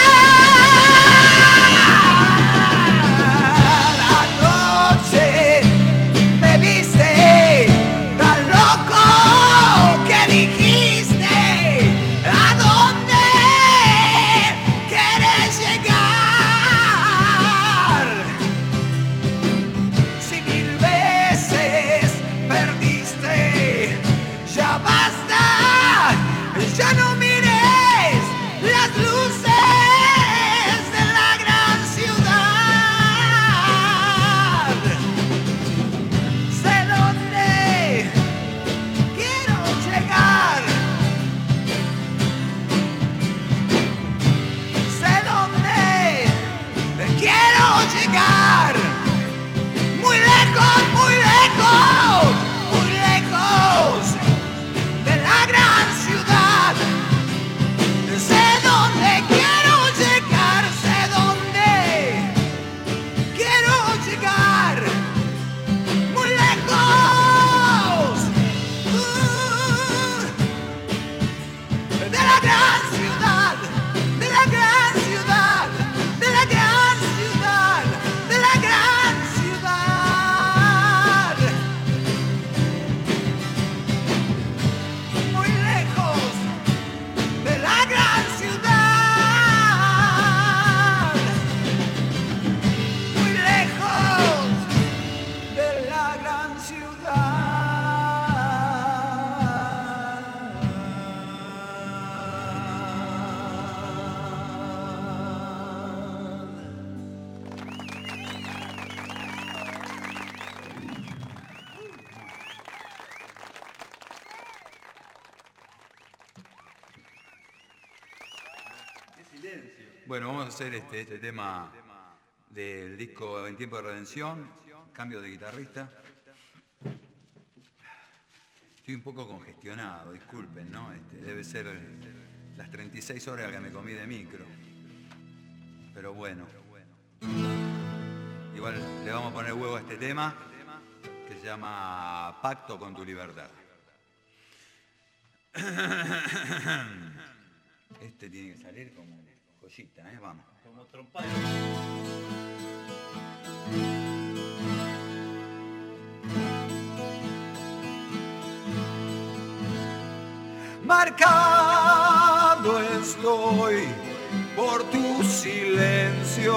Anoche me viste tan loco que dijiste a dónde quieres llegar. Si mil veces perdiste, ya basta, ya no mires las luces de la gran ciudad. Sé dónde quiero llegar. Sé dónde quiero llegar. Muy lejos, muy lejos, muy lejos de la gran ciudad. Sé dónde quiero llegar, sé dónde quiero llegar, muy lejos uh, de la gran ciudad, de la gran ciudad, de la gran ciudad, de la gran ciudad, muy lejos de la gran ciudad, muy lejos de la gran ciudad. Bueno, vamos a hacer este, este tema del disco En Tiempo de Redención, cambio de guitarrista. Estoy un poco congestionado, disculpen, ¿no? Este, debe ser las treinta y seis horas que me comí de micro. Pero bueno. Igual le vamos a poner huevo a este tema, que se llama Pacto con tu libertad. Este tiene que salir como joyita, ¿eh? Vamos. Como trompada. Marcado estoy por tu silencio.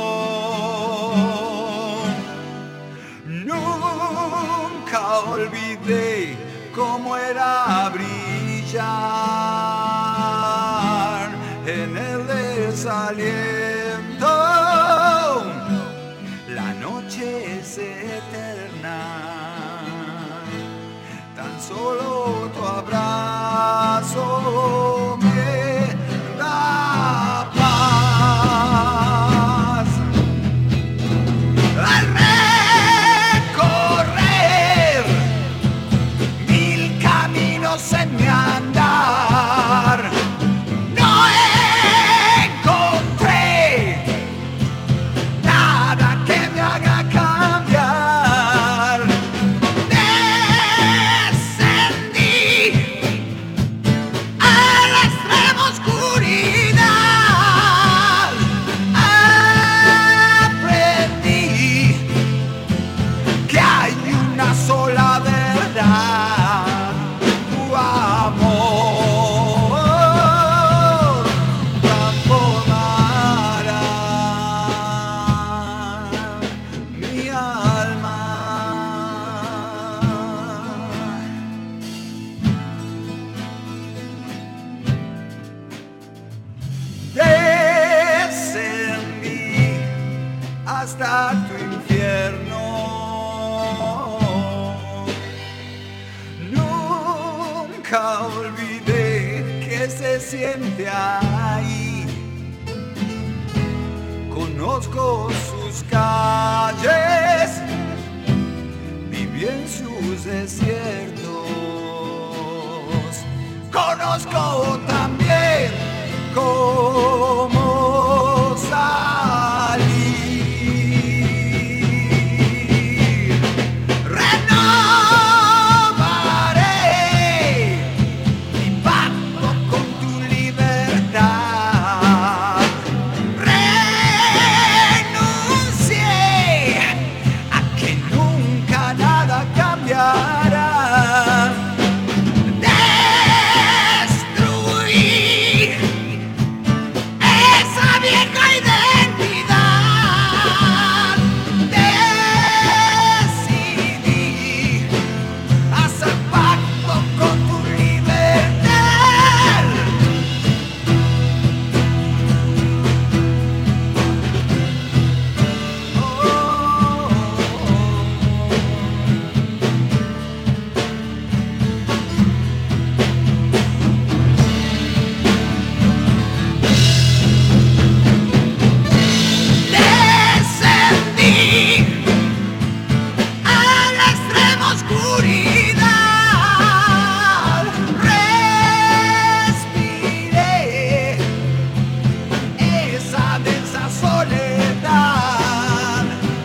Nunca olvidé cómo era brillar en el desaliento. La noche es eterna, tan solo tu abrazo me da paz. Al recorrer mil caminos en mi andar, no encontré nada que me haga cambiar. Descendí a la extrema oscuridad. Aprendí que hay una sola verdad: tu amor transformará mi alma. Descendí hasta tu infierno. Nunca olvidé que se siente ahí. Conozco sus calles, viví en sus desiertos. Conozco conozco también cómo salir. Renovaré mi pacto con tu libertad. Renuncié a que nunca nada cambiará. Destruí esa vieja identidad. Decidí hacer pacto con tu libertad. Descendí a la extrema oscuridad. Respiré esa densa soledad.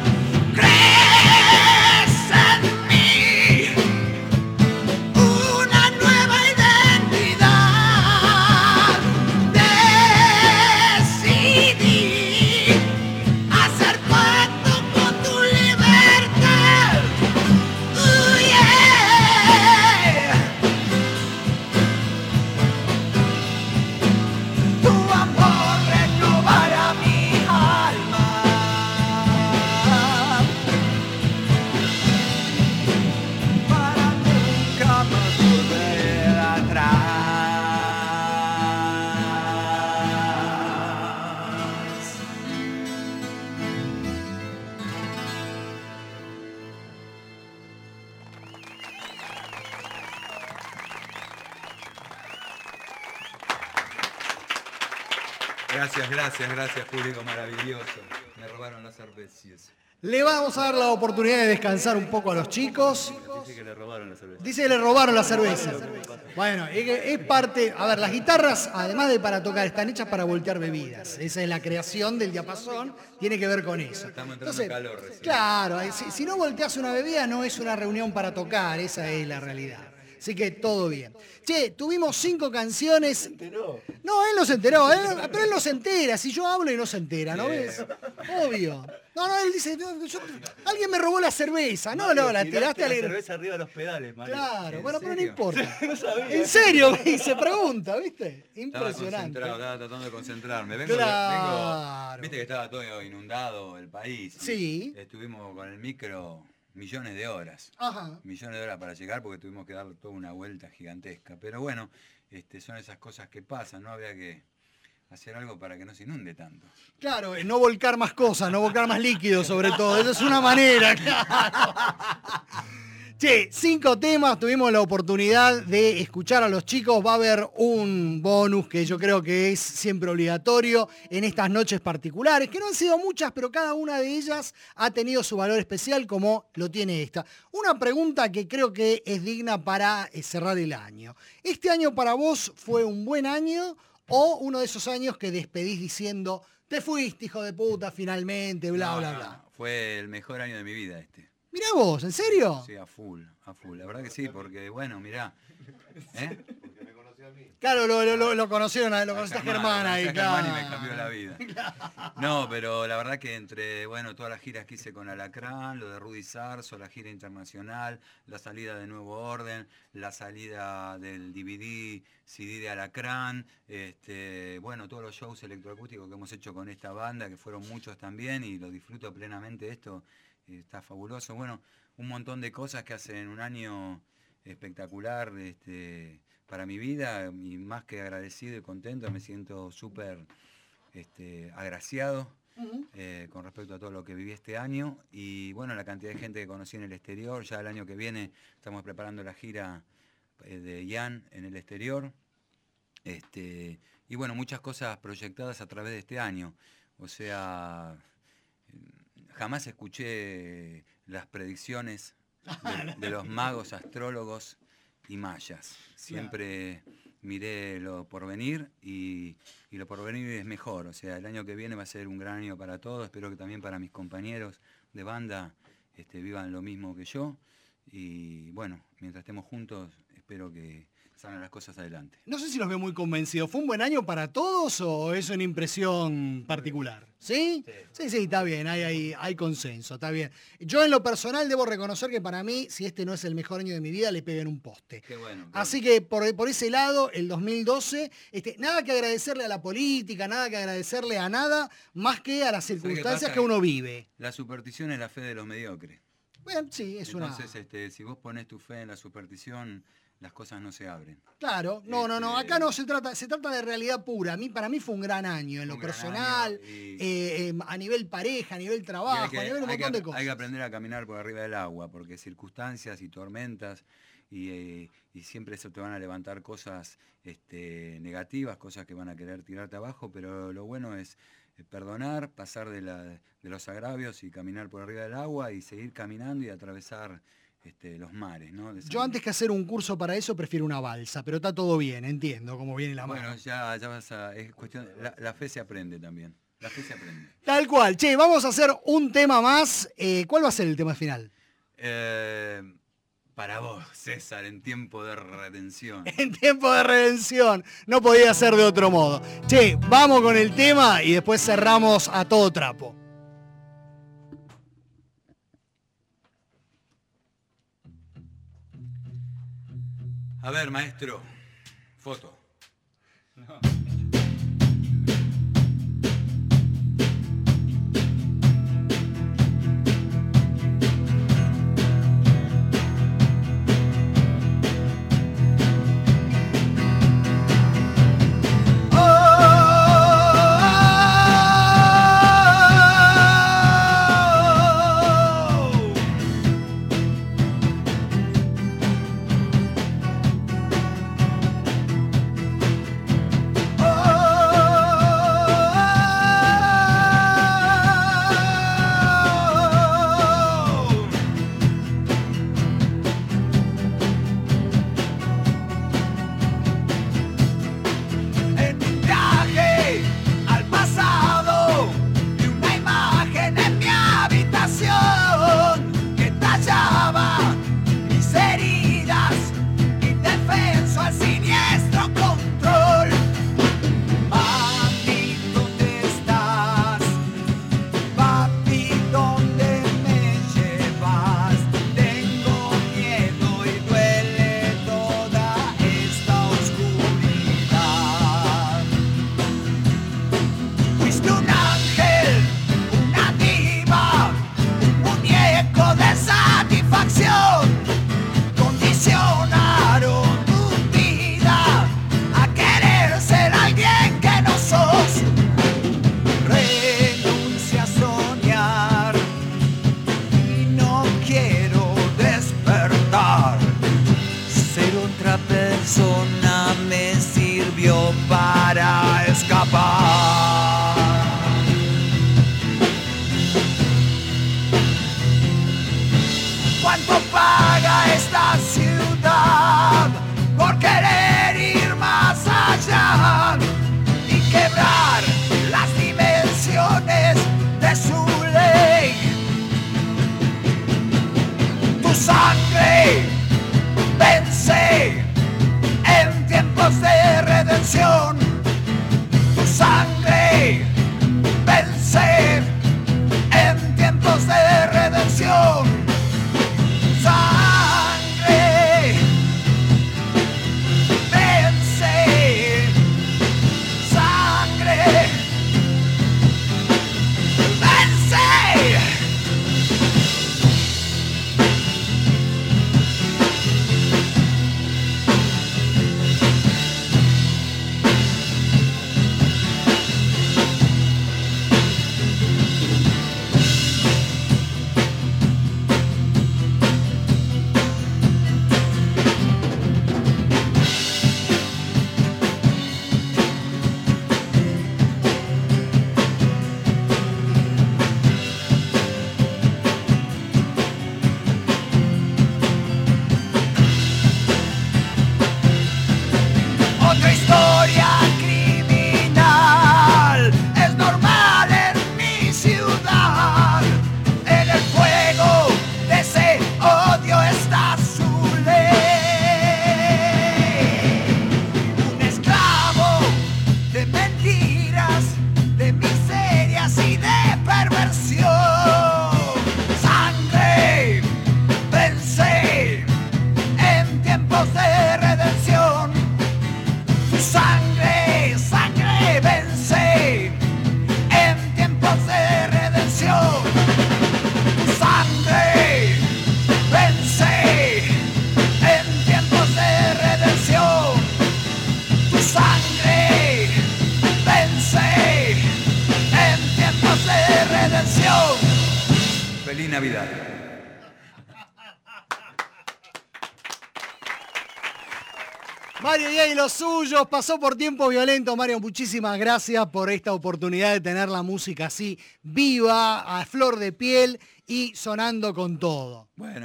Crece en mí una nueva identidad. Decidí hacer pacto con tu libertad. Uh, yeah. Tu amor renovará mi alma para nunca más volver atrás. Gracias, gracias, gracias, público maravilloso. Me robaron las cervezas. Le vamos a dar la oportunidad de descansar un poco a los chicos. Dice que le robaron la cerveza. Dice que le robaron la cerveza. Bueno, es que es parte... A ver, las guitarras, además de para tocar, están hechas para voltear bebidas. Esa es la creación del diapasón, tiene que ver con eso. Estamos entrando en calor recién. Claro, si, si no volteas una bebida no es una reunión para tocar, esa es la realidad. Así que todo bien. Che, tuvimos cinco canciones. No, él no se enteró, él- pero él no se entera. Si yo hablo y no se entera, ¿no ves? Obvio. No, no, él dice, no, yo- alguien me robó la cerveza. No, no, la tiraste la al... cerveza arriba de los pedales, Mario. Claro, ¿En bueno, pero no serio? importa. No sabía. En serio, y se pregunta, ¿viste? Estaba Impresionante. concentrado, estaba tratando de concentrarme. Vengo, Claro. vengo- viste que estaba todo inundado el país. Sí. Estuvimos con el micro millones de horas. Ajá. Millones de horas para llegar porque tuvimos que dar toda una vuelta gigantesca. Pero bueno, este, son esas cosas que pasan, ¿no? Había que hacer algo para que no se inunde tanto. Claro, no volcar más cosas, no volcar más líquido sobre todo. Esa es una manera, claro. Che, cinco temas, tuvimos la oportunidad de escuchar a los chicos. Va a haber un bonus que yo creo que es siempre obligatorio en estas noches particulares, que no han sido muchas, pero cada una de ellas ha tenido su valor especial como lo tiene esta. Una pregunta que creo que es digna para eh, cerrar el año. ¿Este año para vos fue un buen año o uno de esos años que despedís diciendo, te fuiste, hijo de puta, finalmente, bla, No, bla, no, bla? Fue el mejor año de mi vida este. Mirá vos, ¿en serio? Sí, a full, a full. La verdad que sí, porque bueno, mirá. ¿Eh? Claro, lo, lo, lo- lo conocieron, lo conociste a Germán ahí, conocí a Germán claro. y me cambió la vida. No, pero la verdad que entre, bueno, todas las giras que hice con Alacrán, lo de Rudy Sarzo, la gira internacional, la salida de Nuevo Orden, la salida del D V D, C D de Alacrán, este, bueno, todos los shows electroacústicos que hemos hecho con esta banda, que fueron muchos también, y lo disfruto plenamente esto, eh, está fabuloso. Bueno, un montón de cosas que hacen un año espectacular, este, para mi vida, y más que agradecido y contento, me siento súper este, agraciado Ujú. eh, con respecto a todo lo que viví este año, y bueno, la cantidad de gente que conocí en el exterior. Ya el año que viene estamos preparando la gira eh, de Ian en el exterior, este, y bueno, muchas cosas proyectadas a través de este año. O sea, jamás escuché las predicciones de, de los magos, astrólogos y mayas. Siempre miré lo por venir y, y lo por venir es mejor. O sea, el año que viene va a ser un gran año para todos. Espero que también para mis compañeros de banda este, vivan lo mismo que yo. Y bueno, mientras estemos juntos, espero que salgan las cosas adelante. No sé si los veo muy convencidos. ¿Fue un buen año para todos o es una impresión particular? ¿Sí? Sí, sí, sí, está bien, hay, hay, hay consenso, está bien. Yo en lo personal debo reconocer que para mí, si este no es el mejor año de mi vida, le peguen un poste. Qué bueno. Así que por, por ese lado, el dos mil doce, este, nada que agradecerle a la política, nada que agradecerle a nada, más que a las circunstancias que uno vive. La superstición es la fe de los mediocres. Bueno, sí, es una... Entonces, este, si vos pones tu fe en la superstición, las cosas no se abren. Claro, no, no, no, acá no se trata, se trata de realidad pura. A mí, para mí fue un gran año en lo personal, y... eh, eh, a nivel pareja, a nivel trabajo, que, a nivel un montón que, de cosas. Hay que aprender a caminar por arriba del agua, porque circunstancias y tormentas, y, eh, y siempre eso te van a levantar cosas este, negativas, cosas que van a querer tirarte abajo, pero lo bueno es perdonar, pasar de, la, de los agravios y caminar por arriba del agua y seguir caminando y atravesar Este, los mares, ¿no? Yo antes que hacer un curso para eso prefiero una balsa, pero está todo bien, entiendo cómo viene la mano. Bueno, ya, ya vas a... Es cuestión, la, la fe se aprende también. La fe se aprende. Tal cual. Che, vamos a hacer un tema más. Eh, ¿Cuál va a ser el tema final? Eh, para vos, César, en tiempo de redención. En tiempo de redención. No podía ser de otro modo. Che, vamos con el tema y después cerramos a todo trapo. A ver, maestro, foto. No. Feliz Navidad. Mario Diez y los suyos, pasó por Tiempo Violento. Mario, muchísimas gracias por esta oportunidad de tener la música así viva, a flor de piel y sonando con todo. Bueno,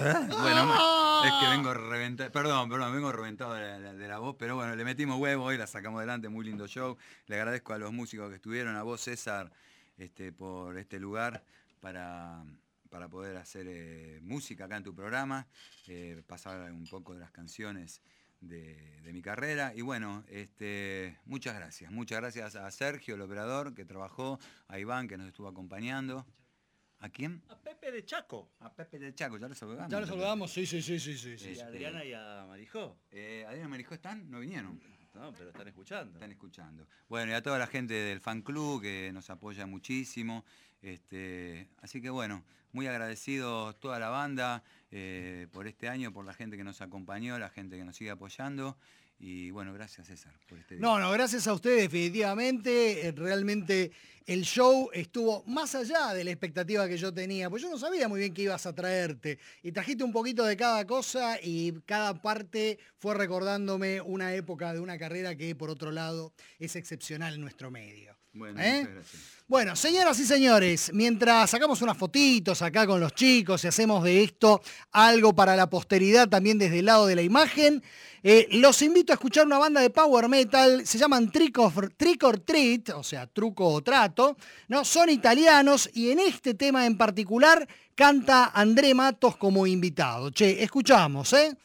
bueno, es que vengo reventado, perdón, perdón, vengo reventado de la, de la voz, pero bueno, le metimos huevo y la sacamos adelante, muy lindo show. Le agradezco a los músicos que estuvieron, a vos, César, este, por este lugar para... para poder hacer eh, música acá en tu programa, eh, pasar un poco de las canciones de, de mi carrera. Y bueno, este, muchas gracias. Muchas gracias a Sergio, el operador, que trabajó, a Iván, que nos estuvo acompañando. ¿A quién? A Pepe de Chaco. A Pepe de Chaco, ya lo saludamos. Ya lo saludamos, sí, sí, sí, sí, sí. Y a Adriana y a Marijó. Eh, Adriana y Marijó están, no vinieron. No, pero están escuchando. Están escuchando. Bueno, y a toda la gente del fan club que nos apoya muchísimo. Este, así que bueno, muy agradecidos toda la banda eh, por este año, por la gente que nos acompañó, la gente que nos sigue apoyando. Y bueno, gracias César por este día. No, no, gracias a ustedes definitivamente. Eh, realmente el show estuvo más allá de la expectativa que yo tenía, pues yo no sabía muy bien qué ibas a traerte. Y trajiste un poquito de cada cosa y cada parte fue recordándome una época de una carrera que por otro lado es excepcional en nuestro medio. Bueno, ¿Eh? muchas gracias. Bueno, señoras y señores, mientras sacamos unas fotitos acá con los chicos y hacemos de esto algo para la posteridad también desde el lado de la imagen, eh, los invito a escuchar una banda de power metal, se llaman Trick, of, Trick or Treat, o sea, truco o trato, ¿no? Son italianos y en este tema en particular canta André Matos como invitado. Che, escuchamos, ¿eh?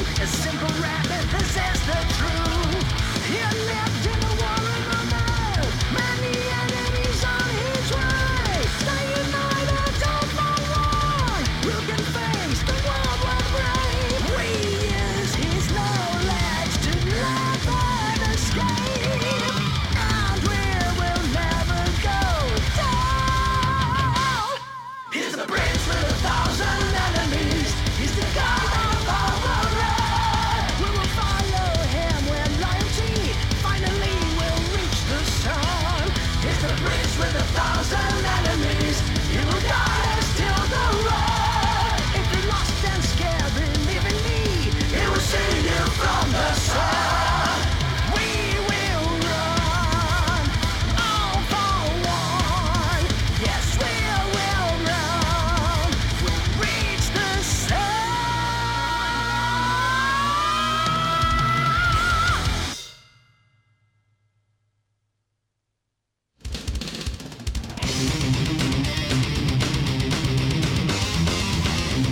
He lived in a war in the night.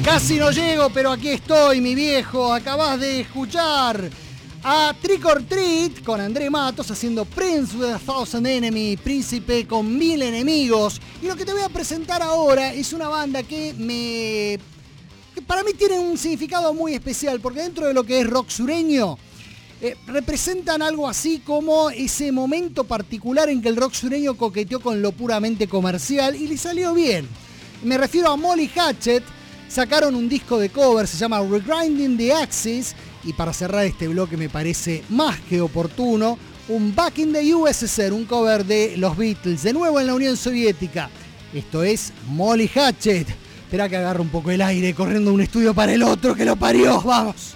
Casi no llego, pero aquí estoy, mi viejo. Acabás de escuchar a Trick or Treat con André Matos haciendo Prince with a Thousand Enemy, Príncipe con mil enemigos. Y lo que te voy a presentar ahora es una banda que me... que para mí tiene un significado muy especial, porque dentro de lo que es rock sureño, eh, representan algo así como ese momento particular en que el rock sureño coqueteó con lo puramente comercial y le salió bien. Me refiero a Molly Hatchet. Sacaron un disco de cover, se llama Regrinding the Axis, y para cerrar este bloque me parece más que oportuno, un Back in the U S S R, un cover de los Beatles, de nuevo en la Unión Soviética. Esto es Molly Hatchet. Espera que agarre un poco el aire corriendo de un estudio para el otro, que lo parió, vamos.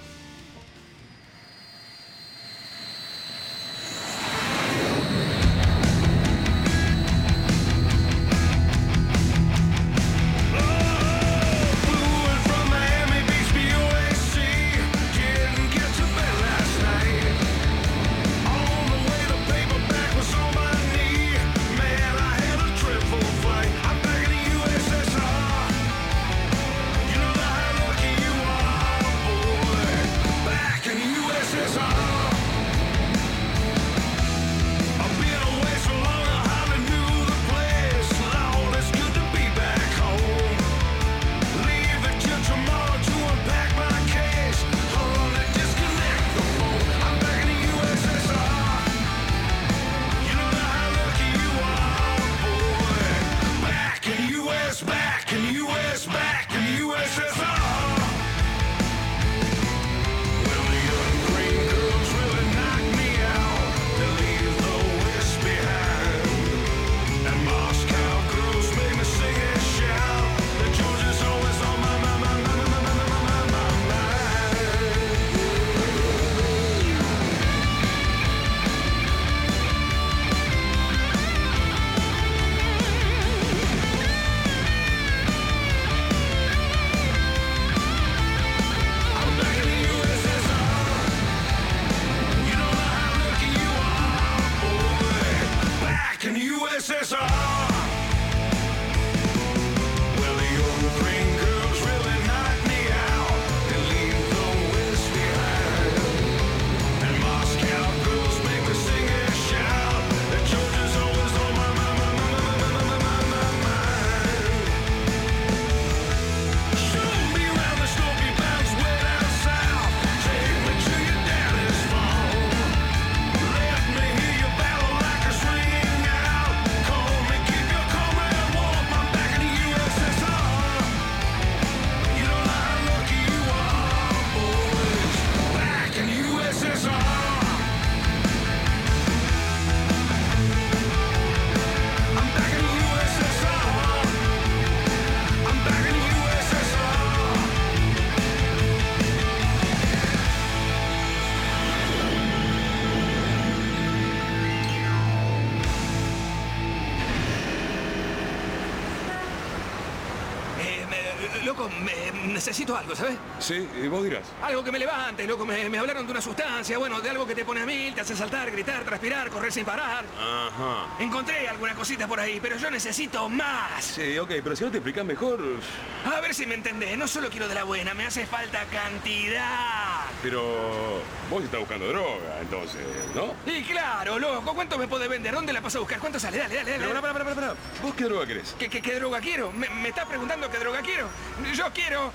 Loco, me, necesito algo, ¿sabes? Sí, y vos dirás. Algo que me levante, loco. Me, me hablaron de una sustancia, bueno, de algo que te pone a mil, te hace saltar, gritar, transpirar, correr sin parar. Ajá. Encontré alguna cosita por ahí, pero yo necesito más. Sí, ok, pero si no te explicas mejor... A ver si me entendés. No solo quiero de la buena, me hace falta cantidad. Pero vos estás buscando droga, entonces, ¿no? Y claro, loco. ¿Cuánto me puede vender? ¿Dónde la paso a buscar? ¿Cuánto sale? Dale, dale, dale. Pero, para, para, para, para. ¿Vos qué droga querés? ¿Qué, qué, qué droga quiero? ¿Me, me estás preguntando qué droga quiero? Yo quiero...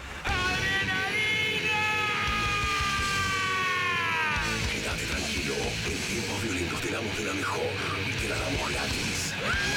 ¡adrenalina! Quédate tranquilo. En tiempos violentos te damos de la mejor y te la damos gratis.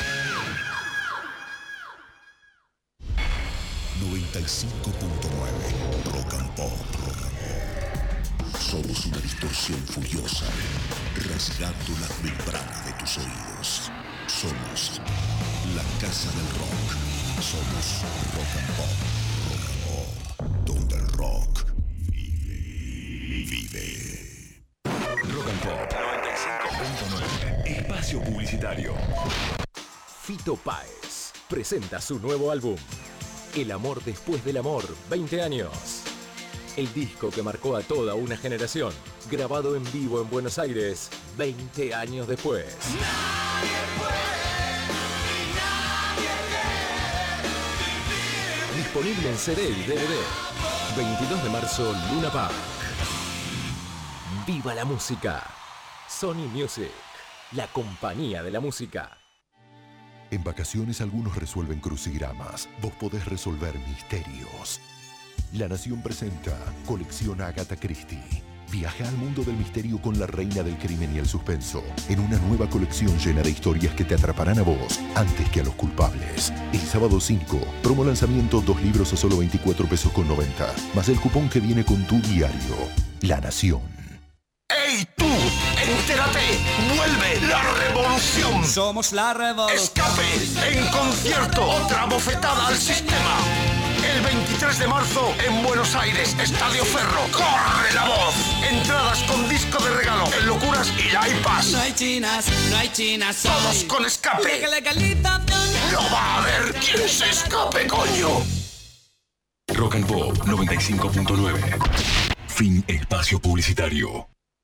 noventa y cinco punto nueve Rock and Pop. Rock and Pop. Somos una distorsión furiosa, rasgando las membranas de tus oídos. Somos la casa del rock. Somos Rock and Pop. Rock and Pop, donde el rock vive. Vive. Rock and Pop noventa y cinco punto nueve. Espacio publicitario. Fito Páez presenta su nuevo álbum, El amor después del amor, veinte años. El disco que marcó a toda una generación, grabado en vivo en Buenos Aires, veinte años después. Nadie puede, nadie quiere vivir. Disponible en C D y D V D. veintidós de marzo, Luna Park. ¡Viva la música! Sony Music, la compañía de la música. En vacaciones algunos resuelven crucigramas, vos podés resolver misterios. La Nación presenta Colección Agatha Christie. Viaja al mundo del misterio con la reina del crimen y el suspenso, en una nueva colección llena de historias que te atraparán a vos antes que a los culpables. El sábado cinco, promo lanzamiento, dos libros a solo veinticuatro pesos con noventa, más el cupón que viene con tu diario. La Nación. ¡Ey, tú! ¡Entérate! ¡Vuelve la revolución! Somos la revolución. ¡Escape! En concierto. Otra bofetada al sistema. El veintitrés de marzo en Buenos Aires, Estadio Ferro. ¡Corre la voz! Entradas con disco de regalo en Locuras y la iPass. No hay chinas, no hay chinas. Todos con escape. Legalización. Lo va a ver quien se escape, coño. Rock and Pop noventa y cinco punto nueve. Fin espacio publicitario.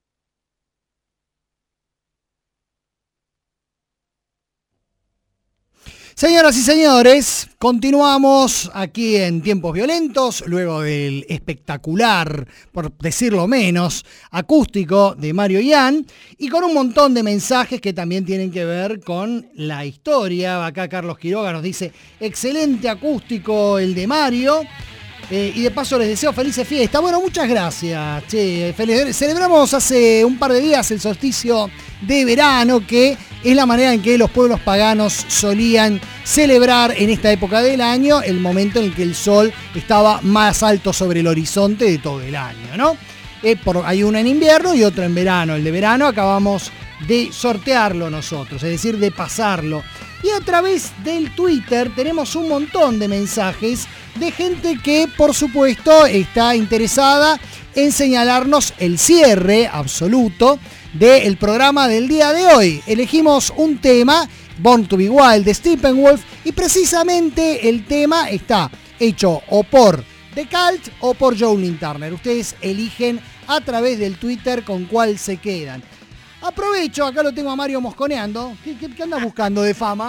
Señoras y señores, continuamos aquí en Tiempos Violentos, luego del espectacular, por decirlo menos, acústico de Mario Ian, y con un montón de mensajes que también tienen que ver con la historia. Acá Carlos Quiroga nos dice, excelente acústico el de Mario, eh, y de paso les deseo felices fiestas. Bueno, muchas gracias. Che, feliz... Celebramos hace un par de días el solsticio de verano, que es la manera en que los pueblos paganos solían celebrar en esta época del año, el momento en que el sol estaba más alto sobre el horizonte de todo el año, ¿no? Eh, por, hay uno en invierno y otro en verano. El de verano acabamos de sortearlo nosotros, es decir, de pasarlo. Y a través del Twitter tenemos un montón de mensajes de gente que, por supuesto, está interesada en señalarnos el cierre absoluto del programa del día de hoy. Elegimos un tema, Born to be Wild, de Steppenwolf, y precisamente el tema está hecho o por The Cult o por Jolene Turner. Ustedes eligen a través del Twitter con cuál se quedan. Aprovecho, acá lo tengo a Mario mosconeando. ¿Qué, qué, qué andas buscando de fama?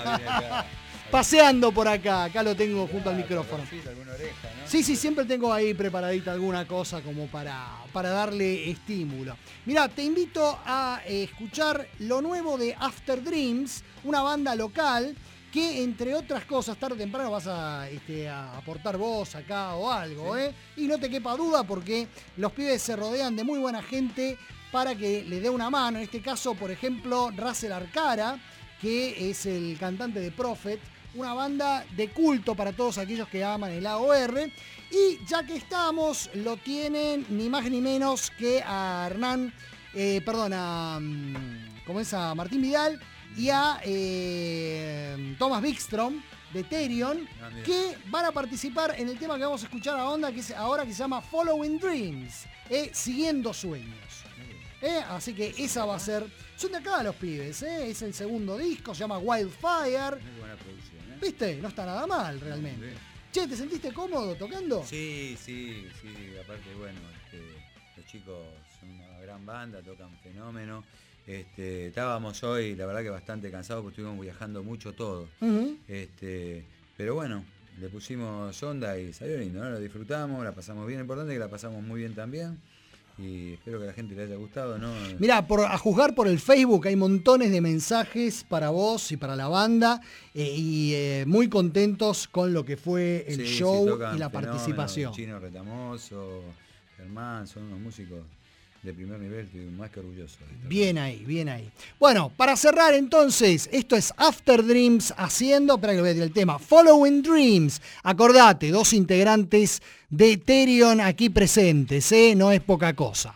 No, paseando por acá, acá lo tengo junto al micrófono. Sí, sí, siempre tengo ahí preparadita alguna cosa como para, para darle estímulo. Mirá, te invito a escuchar lo nuevo de After Dreams, una banda local que, entre otras cosas, tarde o temprano vas a, este, a aportar vos acá o algo, ¿eh? Y no te quepa duda porque los pibes se rodean de muy buena gente para que le dé una mano. En este caso, por ejemplo, Russell Arcara, que es el cantante de Prophet, una banda de culto para todos aquellos que aman el A O R. Y ya que estamos, lo tienen ni más ni menos que a Hernán, eh, perdón, a, ¿cómo es? A Martín Vidal y a eh, Thomas Wikström de Therion, que van a participar en el tema que vamos a escuchar a onda, que es ahora, que se llama Following Dreams, eh, Siguiendo Sueños. Eh, así que esa va a ser... Son de acá los pibes, eh, es el segundo disco, se llama Wildfire. Muy buena producción, ¿eh? ¿Viste? No está nada mal realmente. Bien. Che, ¿te sentiste cómodo tocando? Sí, sí, sí. Aparte, bueno, este, los chicos son una gran banda, tocan fenómeno. Este, estábamos hoy, la verdad que bastante cansados porque estuvimos viajando mucho todo. Uh-huh. Este, pero bueno, le pusimos onda y salió lindo, ¿no? Lo disfrutamos, la pasamos bien. Lo importante es que la pasamos muy bien también. Y espero que a la gente le haya gustado, ¿no? Mirá, por, a juzgar por el Facebook hay montones de mensajes para vos y para la banda, eh, y eh, muy contentos con lo que fue el sí, show sí, y la participación. Chino Retamoso, Germán, son unos músicos de primer nivel, estoy más que orgulloso. Bien ahí, bien ahí. Bueno, para cerrar entonces, esto es After Dreams haciendo, espera que lo voy a decir el tema, Following Dreams. Acordate, dos integrantes de Therion aquí presentes, ¿eh? No es poca cosa.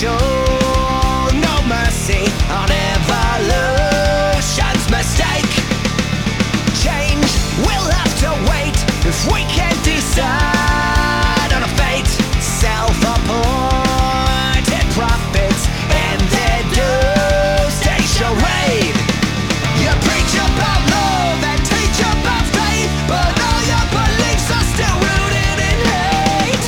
show no mercy on evolution's mistake. Change will have to wait if we can't decide on a fate. Self-appointed prophets and their doomsday charade. You preach about love and teach about faith, but all your beliefs are still rooted in hate.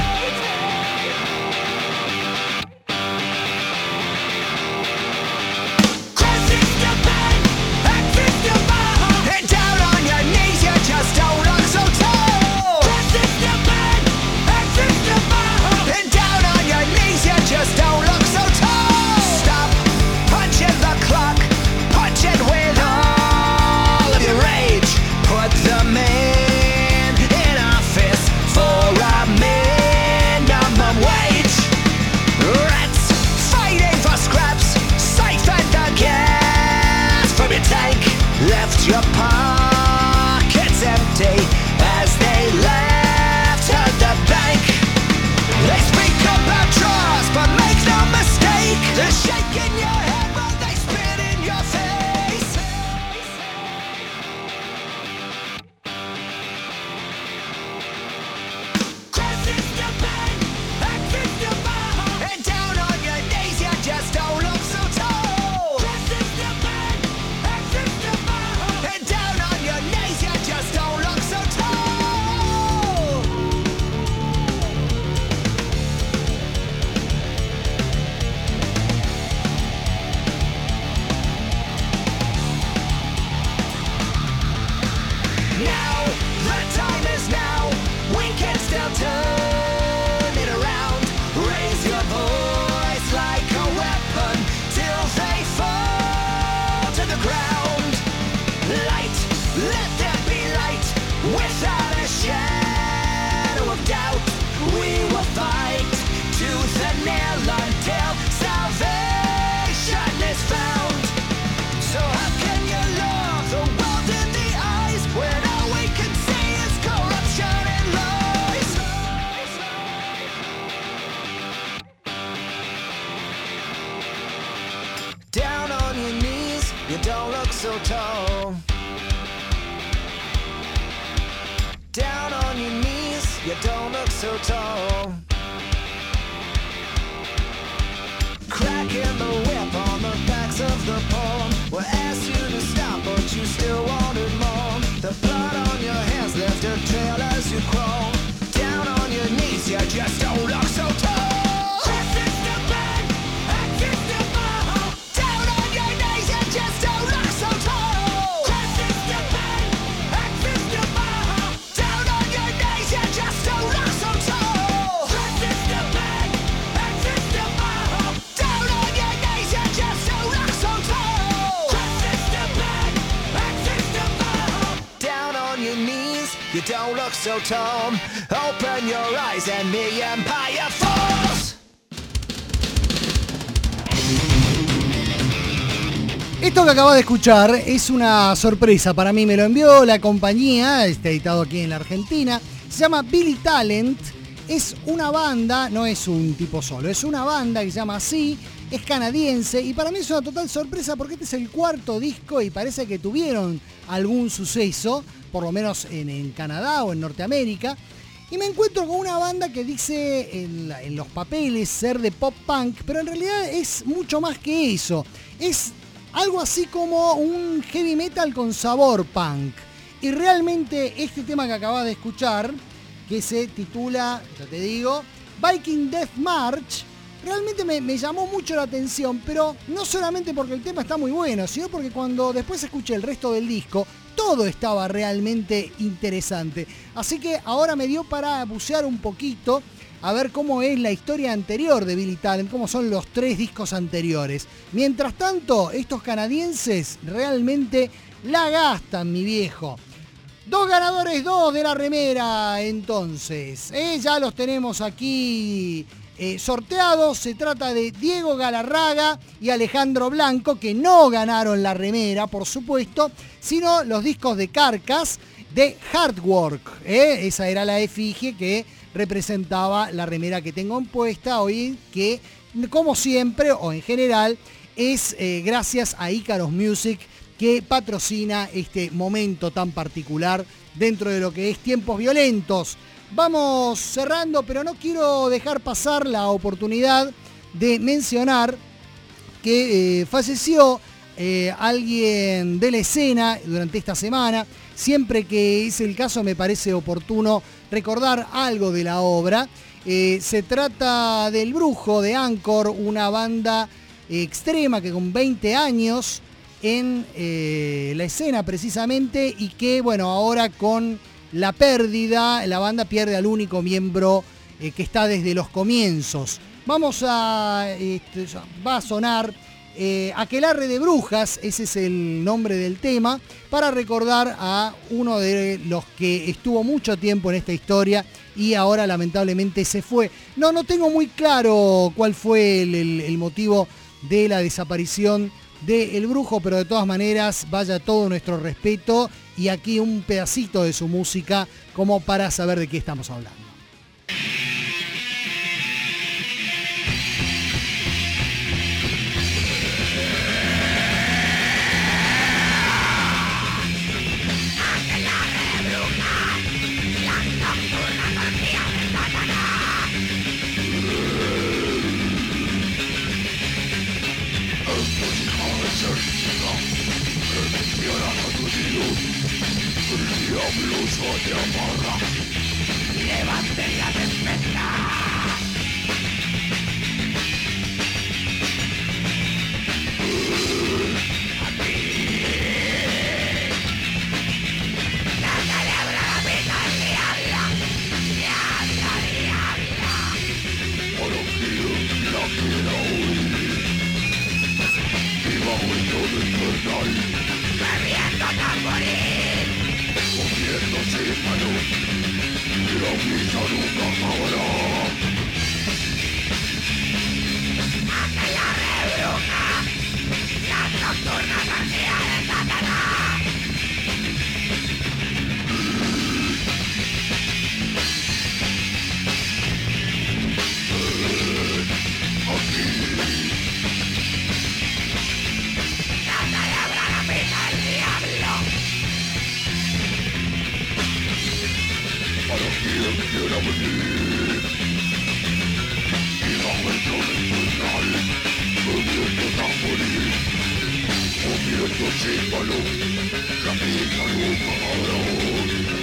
Crossing the pain, access the bar, and down on your knees you just don't look so tall. Crossing the pain, access the bar, and down on your knees you just don't look so tall. Stop punching the clock, punch it with all of your rage. Put the man in office for a minimum wage. Rats fighting for scraps, siphoned the gas from your tank. Left your pockets empty as they left at the bank. They speak about trust, but make no mistake, they're shaking your head while they spit in your face. Crossing the pain, access the bar, and down on your knees you just don't look so tall. Crossing the pain, access the bar, and down on your knees you just don't look so tall. Now, the time is now. We can still turn it around. Raise your voice like a weapon till they fall to the ground. Light, let there be light. Without a shadow of doubt, we will fight tooth and nail until salvation is found. So how can you love the world in the eyes when all we can see is corruption and lies? Down on your knees, you don't look so tall. Down on your knees, you don't look so tall. Cracking the whip on the backs of the poem. We'll ask you to stop, but you still wanted more. The blood on your hands left a trail as you crawl. Down on your knees, you just don't look so tall. Crossing the pain, access the bar. Down on your knees, you just don't look so tall. Crossing the pain, access the bar. Down on your knees, you just don't look so tall. Crossing the pain, access the bar. Down on your knees, you just don't look so tall. Crossing the pain, access the bar. Down on your knees, you don't look so tall. Open your eyes and the empire falls. Esto que acabas de escuchar es una sorpresa para mí, me lo envió la compañía, está editado aquí en la Argentina, se llama Billy Talent, es una banda, no es un tipo solo, es una banda que se llama así, es canadiense y para mí es una total sorpresa porque este es el cuarto disco y parece que tuvieron algún suceso, por lo menos en, en Canadá o en Norteamérica. Y me encuentro con una banda que dice en, la, en los papeles ser de pop punk, pero en realidad es mucho más que eso. Es algo así como un heavy metal con sabor punk. Y realmente este tema que acabas de escuchar, que se titula, ya te digo, Viking Death March, realmente me, me llamó mucho la atención, pero no solamente porque el tema está muy bueno, sino porque cuando después escuché el resto del disco, todo estaba realmente interesante. Así que ahora me dio para bucear un poquito, a ver cómo es la historia anterior de Billy Talent, cómo son los tres discos anteriores. Mientras tanto, estos canadienses realmente la gastan, mi viejo. Dos ganadores, dos de la remera, entonces. Eh, ya los tenemos aquí eh, sorteados. Se trata de Diego Galarraga y Alejandro Blanco, que no ganaron la remera, por supuesto, sino los discos de Carcass de Hardwork. Eh. Esa era la efigie que representaba la remera que tengo puesta hoy, que como siempre, o en general, es eh, gracias a Icarus Music, que patrocina este momento tan particular dentro de lo que es Tiempos Violentos. Vamos cerrando, pero no quiero dejar pasar la oportunidad de mencionar que eh, falleció eh, alguien de la escena durante esta semana. Siempre que es el caso me parece oportuno recordar algo de la obra. Eh, se trata del Brujo de Anchor, una banda eh, extrema que con veinte años en eh, la escena precisamente, y que bueno, ahora con la pérdida, la banda pierde al único miembro eh, que está desde los comienzos. Vamos a, este, va a sonar eh, Aquelarre de Brujas, ese es el nombre del tema, para recordar a uno de los que estuvo mucho tiempo en esta historia y ahora lamentablemente se fue. No, no tengo muy claro cuál fue el, el, el motivo de la desaparición de El Brujo, pero de todas maneras vaya todo nuestro respeto y aquí un pedacito de su música como para saber de qué estamos hablando. Te amarra, levante la defensa. Aquí la celebra la vida al diablo, diablo, diablo. Por aquí la quiero huir y bajo el todo infernal, bebiendo tamboril. Comiendo sin mano, la misa nunca acabará. Aquelarre de Brujas, las nocturnas ansias de Satanás. Aquí la celebra la vida del diablo. Para quien quiera venir y bajo el trono infernal, bebiendo tamboril, comiendo símbolo, la vida nunca acabará.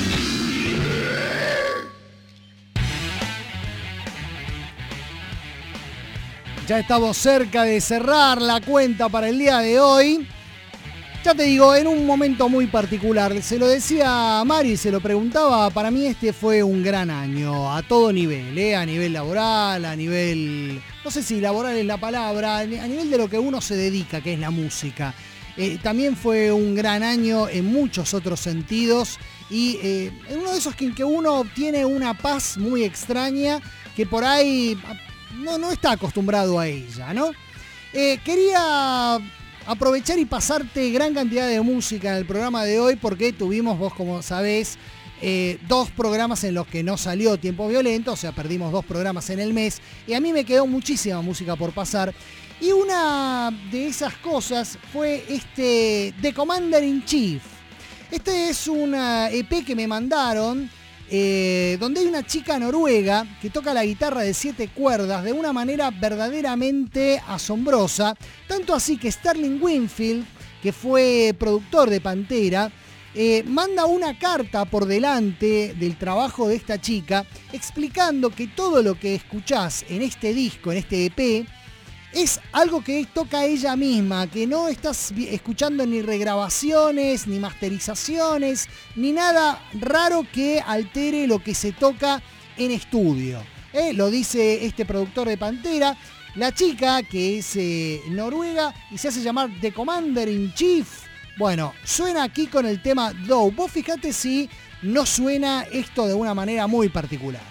Ya estamos cerca de cerrar la cuenta para el día de hoy. Ya te digo, en un momento muy particular, se lo decía a Mari, se lo preguntaba, para mí este fue un gran año, a todo nivel, ¿eh? A nivel laboral, a nivel, no sé si laboral es la palabra, a nivel de lo que uno se dedica, que es la música. Eh, también fue un gran año en muchos otros sentidos y eh, en uno de esos que, en que uno obtiene una paz muy extraña que por ahí no, no está acostumbrado a ella, ¿no? Eh, quería aprovechar y pasarte gran cantidad de música en el programa de hoy porque tuvimos, vos como sabés, eh, dos programas en los que no salió Tiempo Violento, o sea, perdimos dos programas en el mes y a mí me quedó muchísima música por pasar. Y una de esas cosas fue este The Commander in Chief. Este es una E P que me mandaron eh, donde hay una chica noruega que toca la guitarra de siete cuerdas de una manera verdaderamente asombrosa. Tanto así que Sterling Winfield, que fue productor de Pantera, eh, manda una carta por delante del trabajo de esta chica explicando que todo lo que escuchás en este disco, en este E P, es algo que toca ella misma, que no estás escuchando ni regrabaciones, ni masterizaciones, ni nada raro que altere lo que se toca en estudio. ¿Eh? Lo dice este productor de Pantera. La chica, que es eh, noruega y se hace llamar The Commander in Chief, bueno, suena aquí con el tema Doe. Vos fijate si no suena esto de una manera muy particular.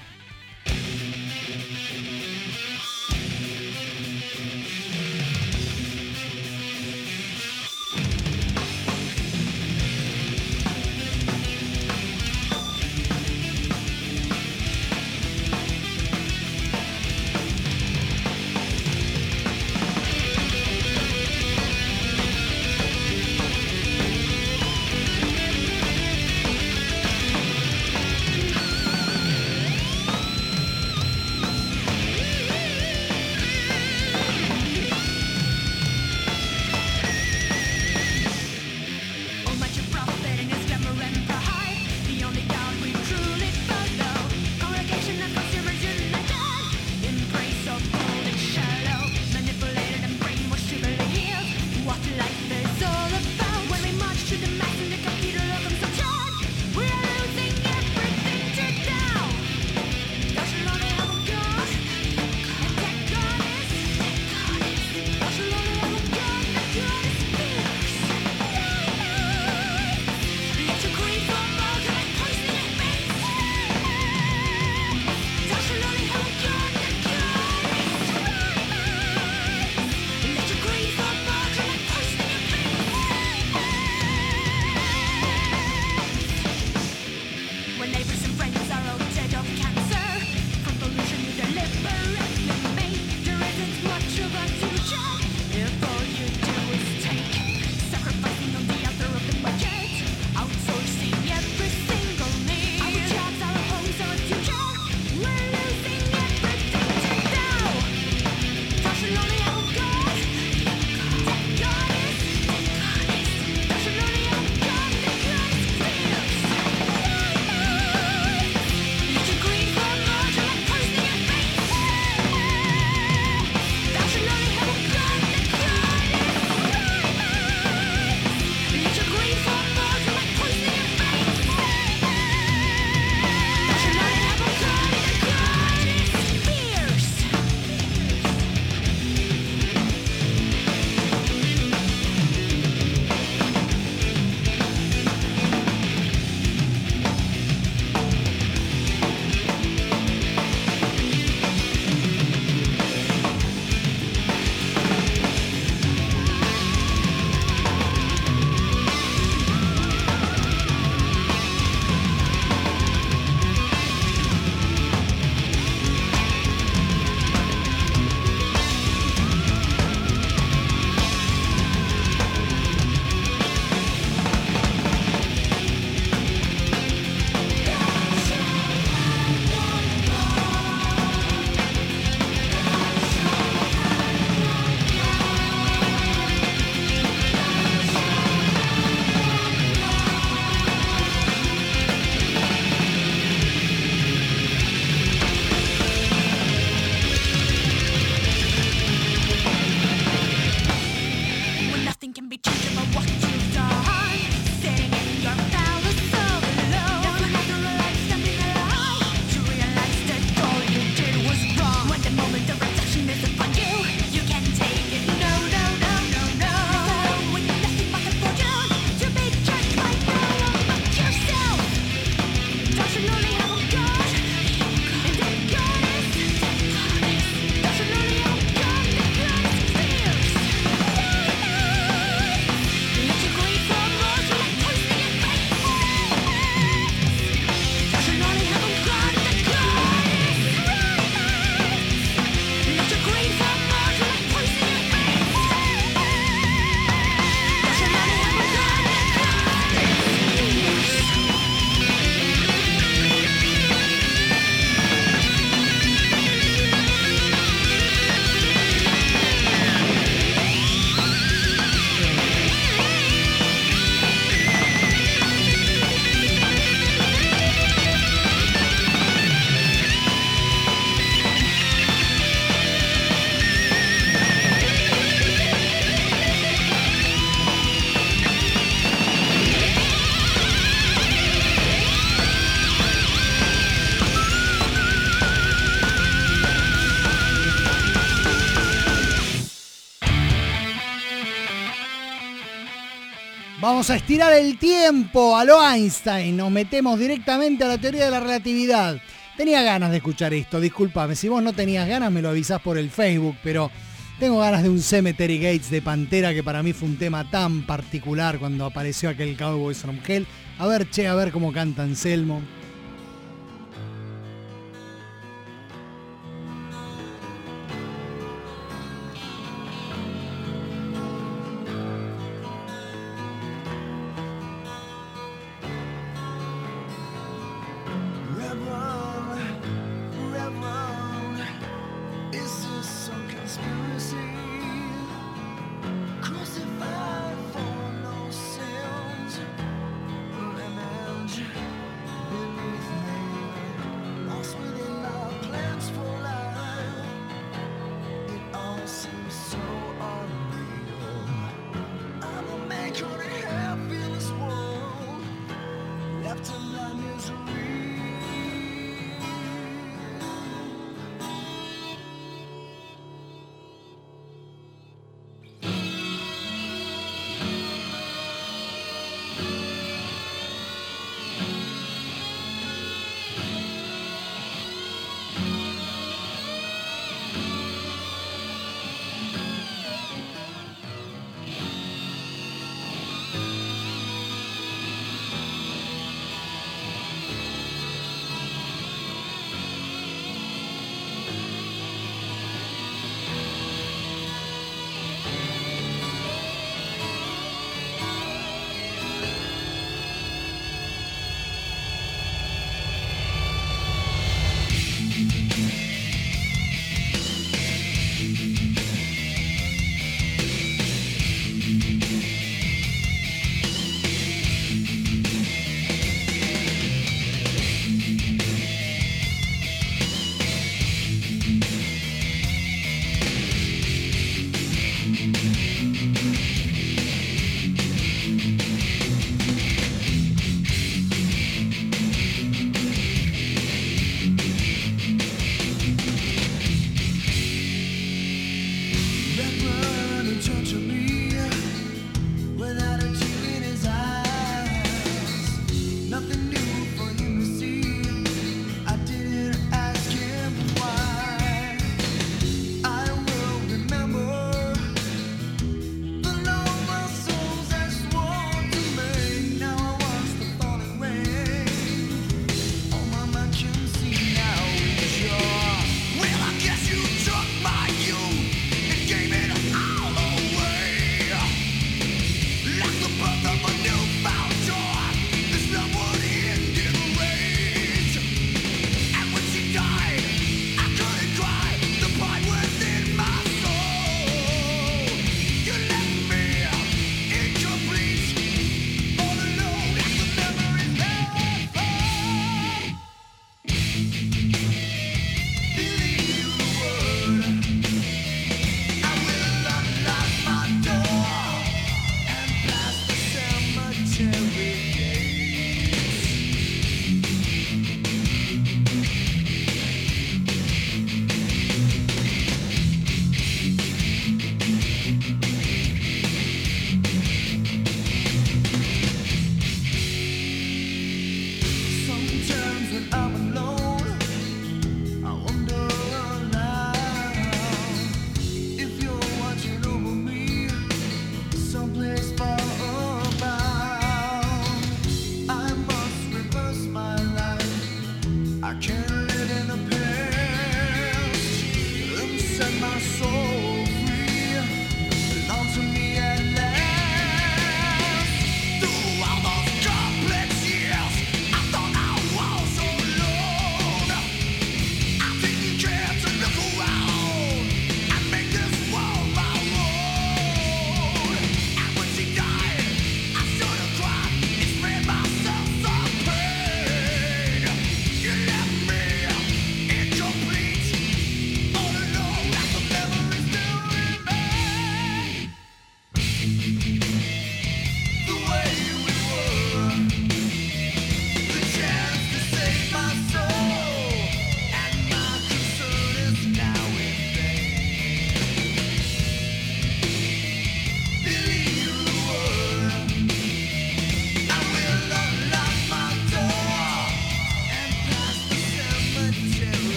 Vamos a estirar el tiempo a lo Einstein. Nos metemos directamente a la teoría de la relatividad. Tenía ganas de escuchar esto, discúlpame. Si vos no tenías ganas me lo avisás por el Facebook, pero tengo ganas de un Cemetery Gates de Pantera, que para mí fue un tema tan particular cuando apareció aquel Cowboys from Hell. A ver, che, a ver cómo canta Anselmo. Crucified for no sins, revenge.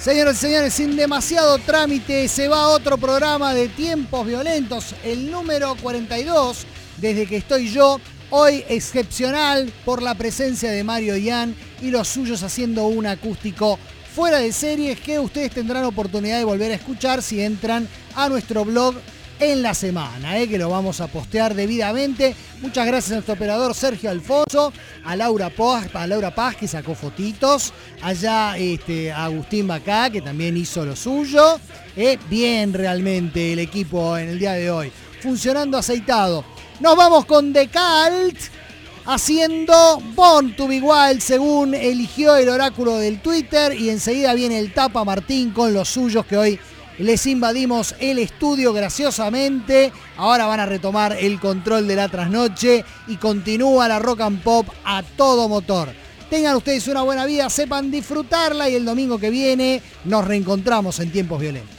Señoras y señores, sin demasiado trámite, se va otro programa de Tiempos Violentos, el número cuarenta y dos, desde que estoy yo, hoy excepcional por la presencia de Mario Ian y los suyos haciendo un acústico fuera de series que ustedes tendrán oportunidad de volver a escuchar si entran a nuestro blog en la semana, eh, que lo vamos a postear debidamente. Muchas gracias a nuestro operador Sergio Alfonso, a Laura Paz, a Laura Paz que sacó fotitos, allá este, a Agustín Bacá que también hizo lo suyo. Eh, bien realmente el equipo en el día de hoy, funcionando aceitado. Nos vamos con The Cult haciendo Born to Be Wild según eligió el oráculo del Twitter, y enseguida viene el Tapa Martín con los suyos que hoy les invadimos el estudio graciosamente. Ahora van a retomar el control de la trasnoche y continúa la rock and pop a todo motor. Tengan ustedes una buena vida, sepan disfrutarla y el domingo que viene nos reencontramos en Tiempos Violentos.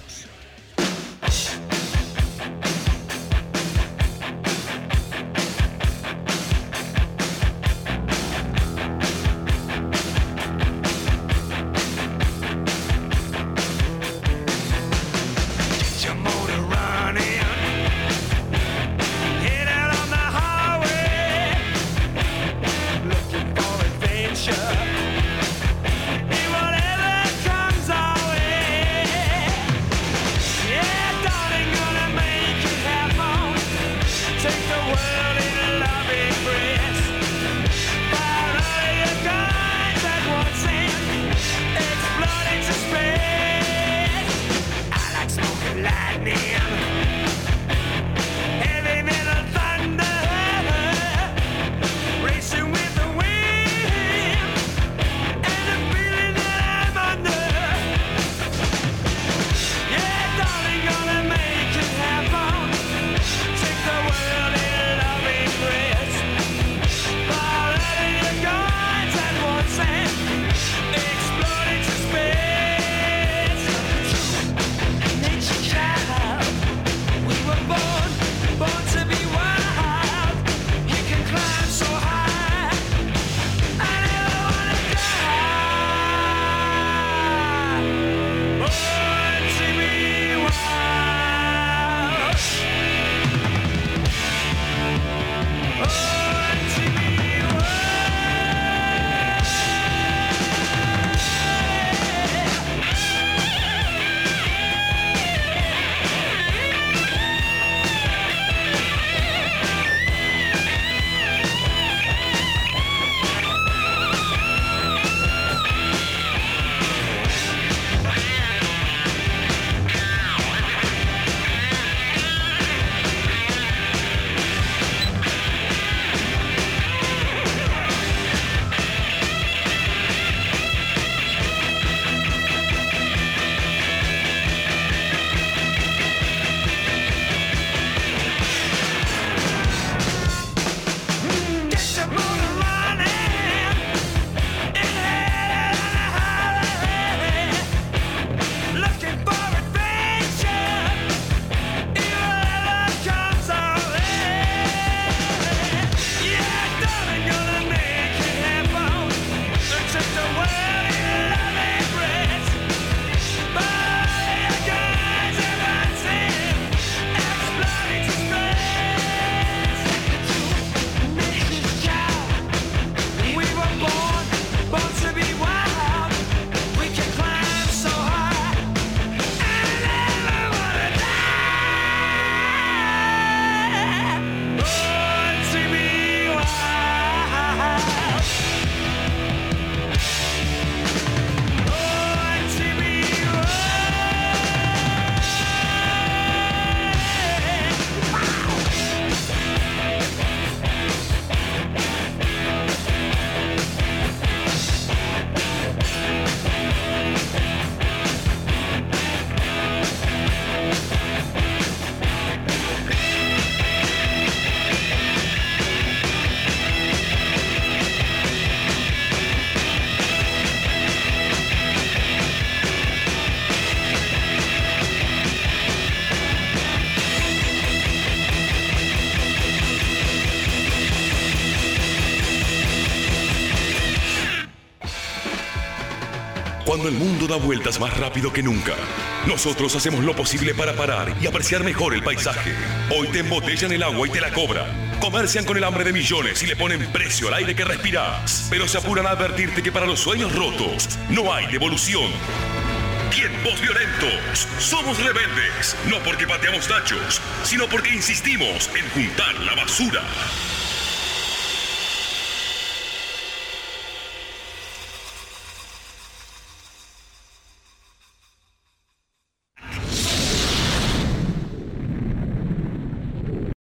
Cuando el mundo da vueltas más rápido que nunca, nosotros hacemos lo posible para parar y apreciar mejor el paisaje. Hoy te embotellan el agua y te la cobran. Comercian con el hambre de millones y le ponen precio al aire que respiras. Pero se apuran a advertirte que para los sueños rotos no hay devolución. Tiempos violentos. Somos rebeldes. No porque pateamos tachos, sino porque insistimos en juntar la basura.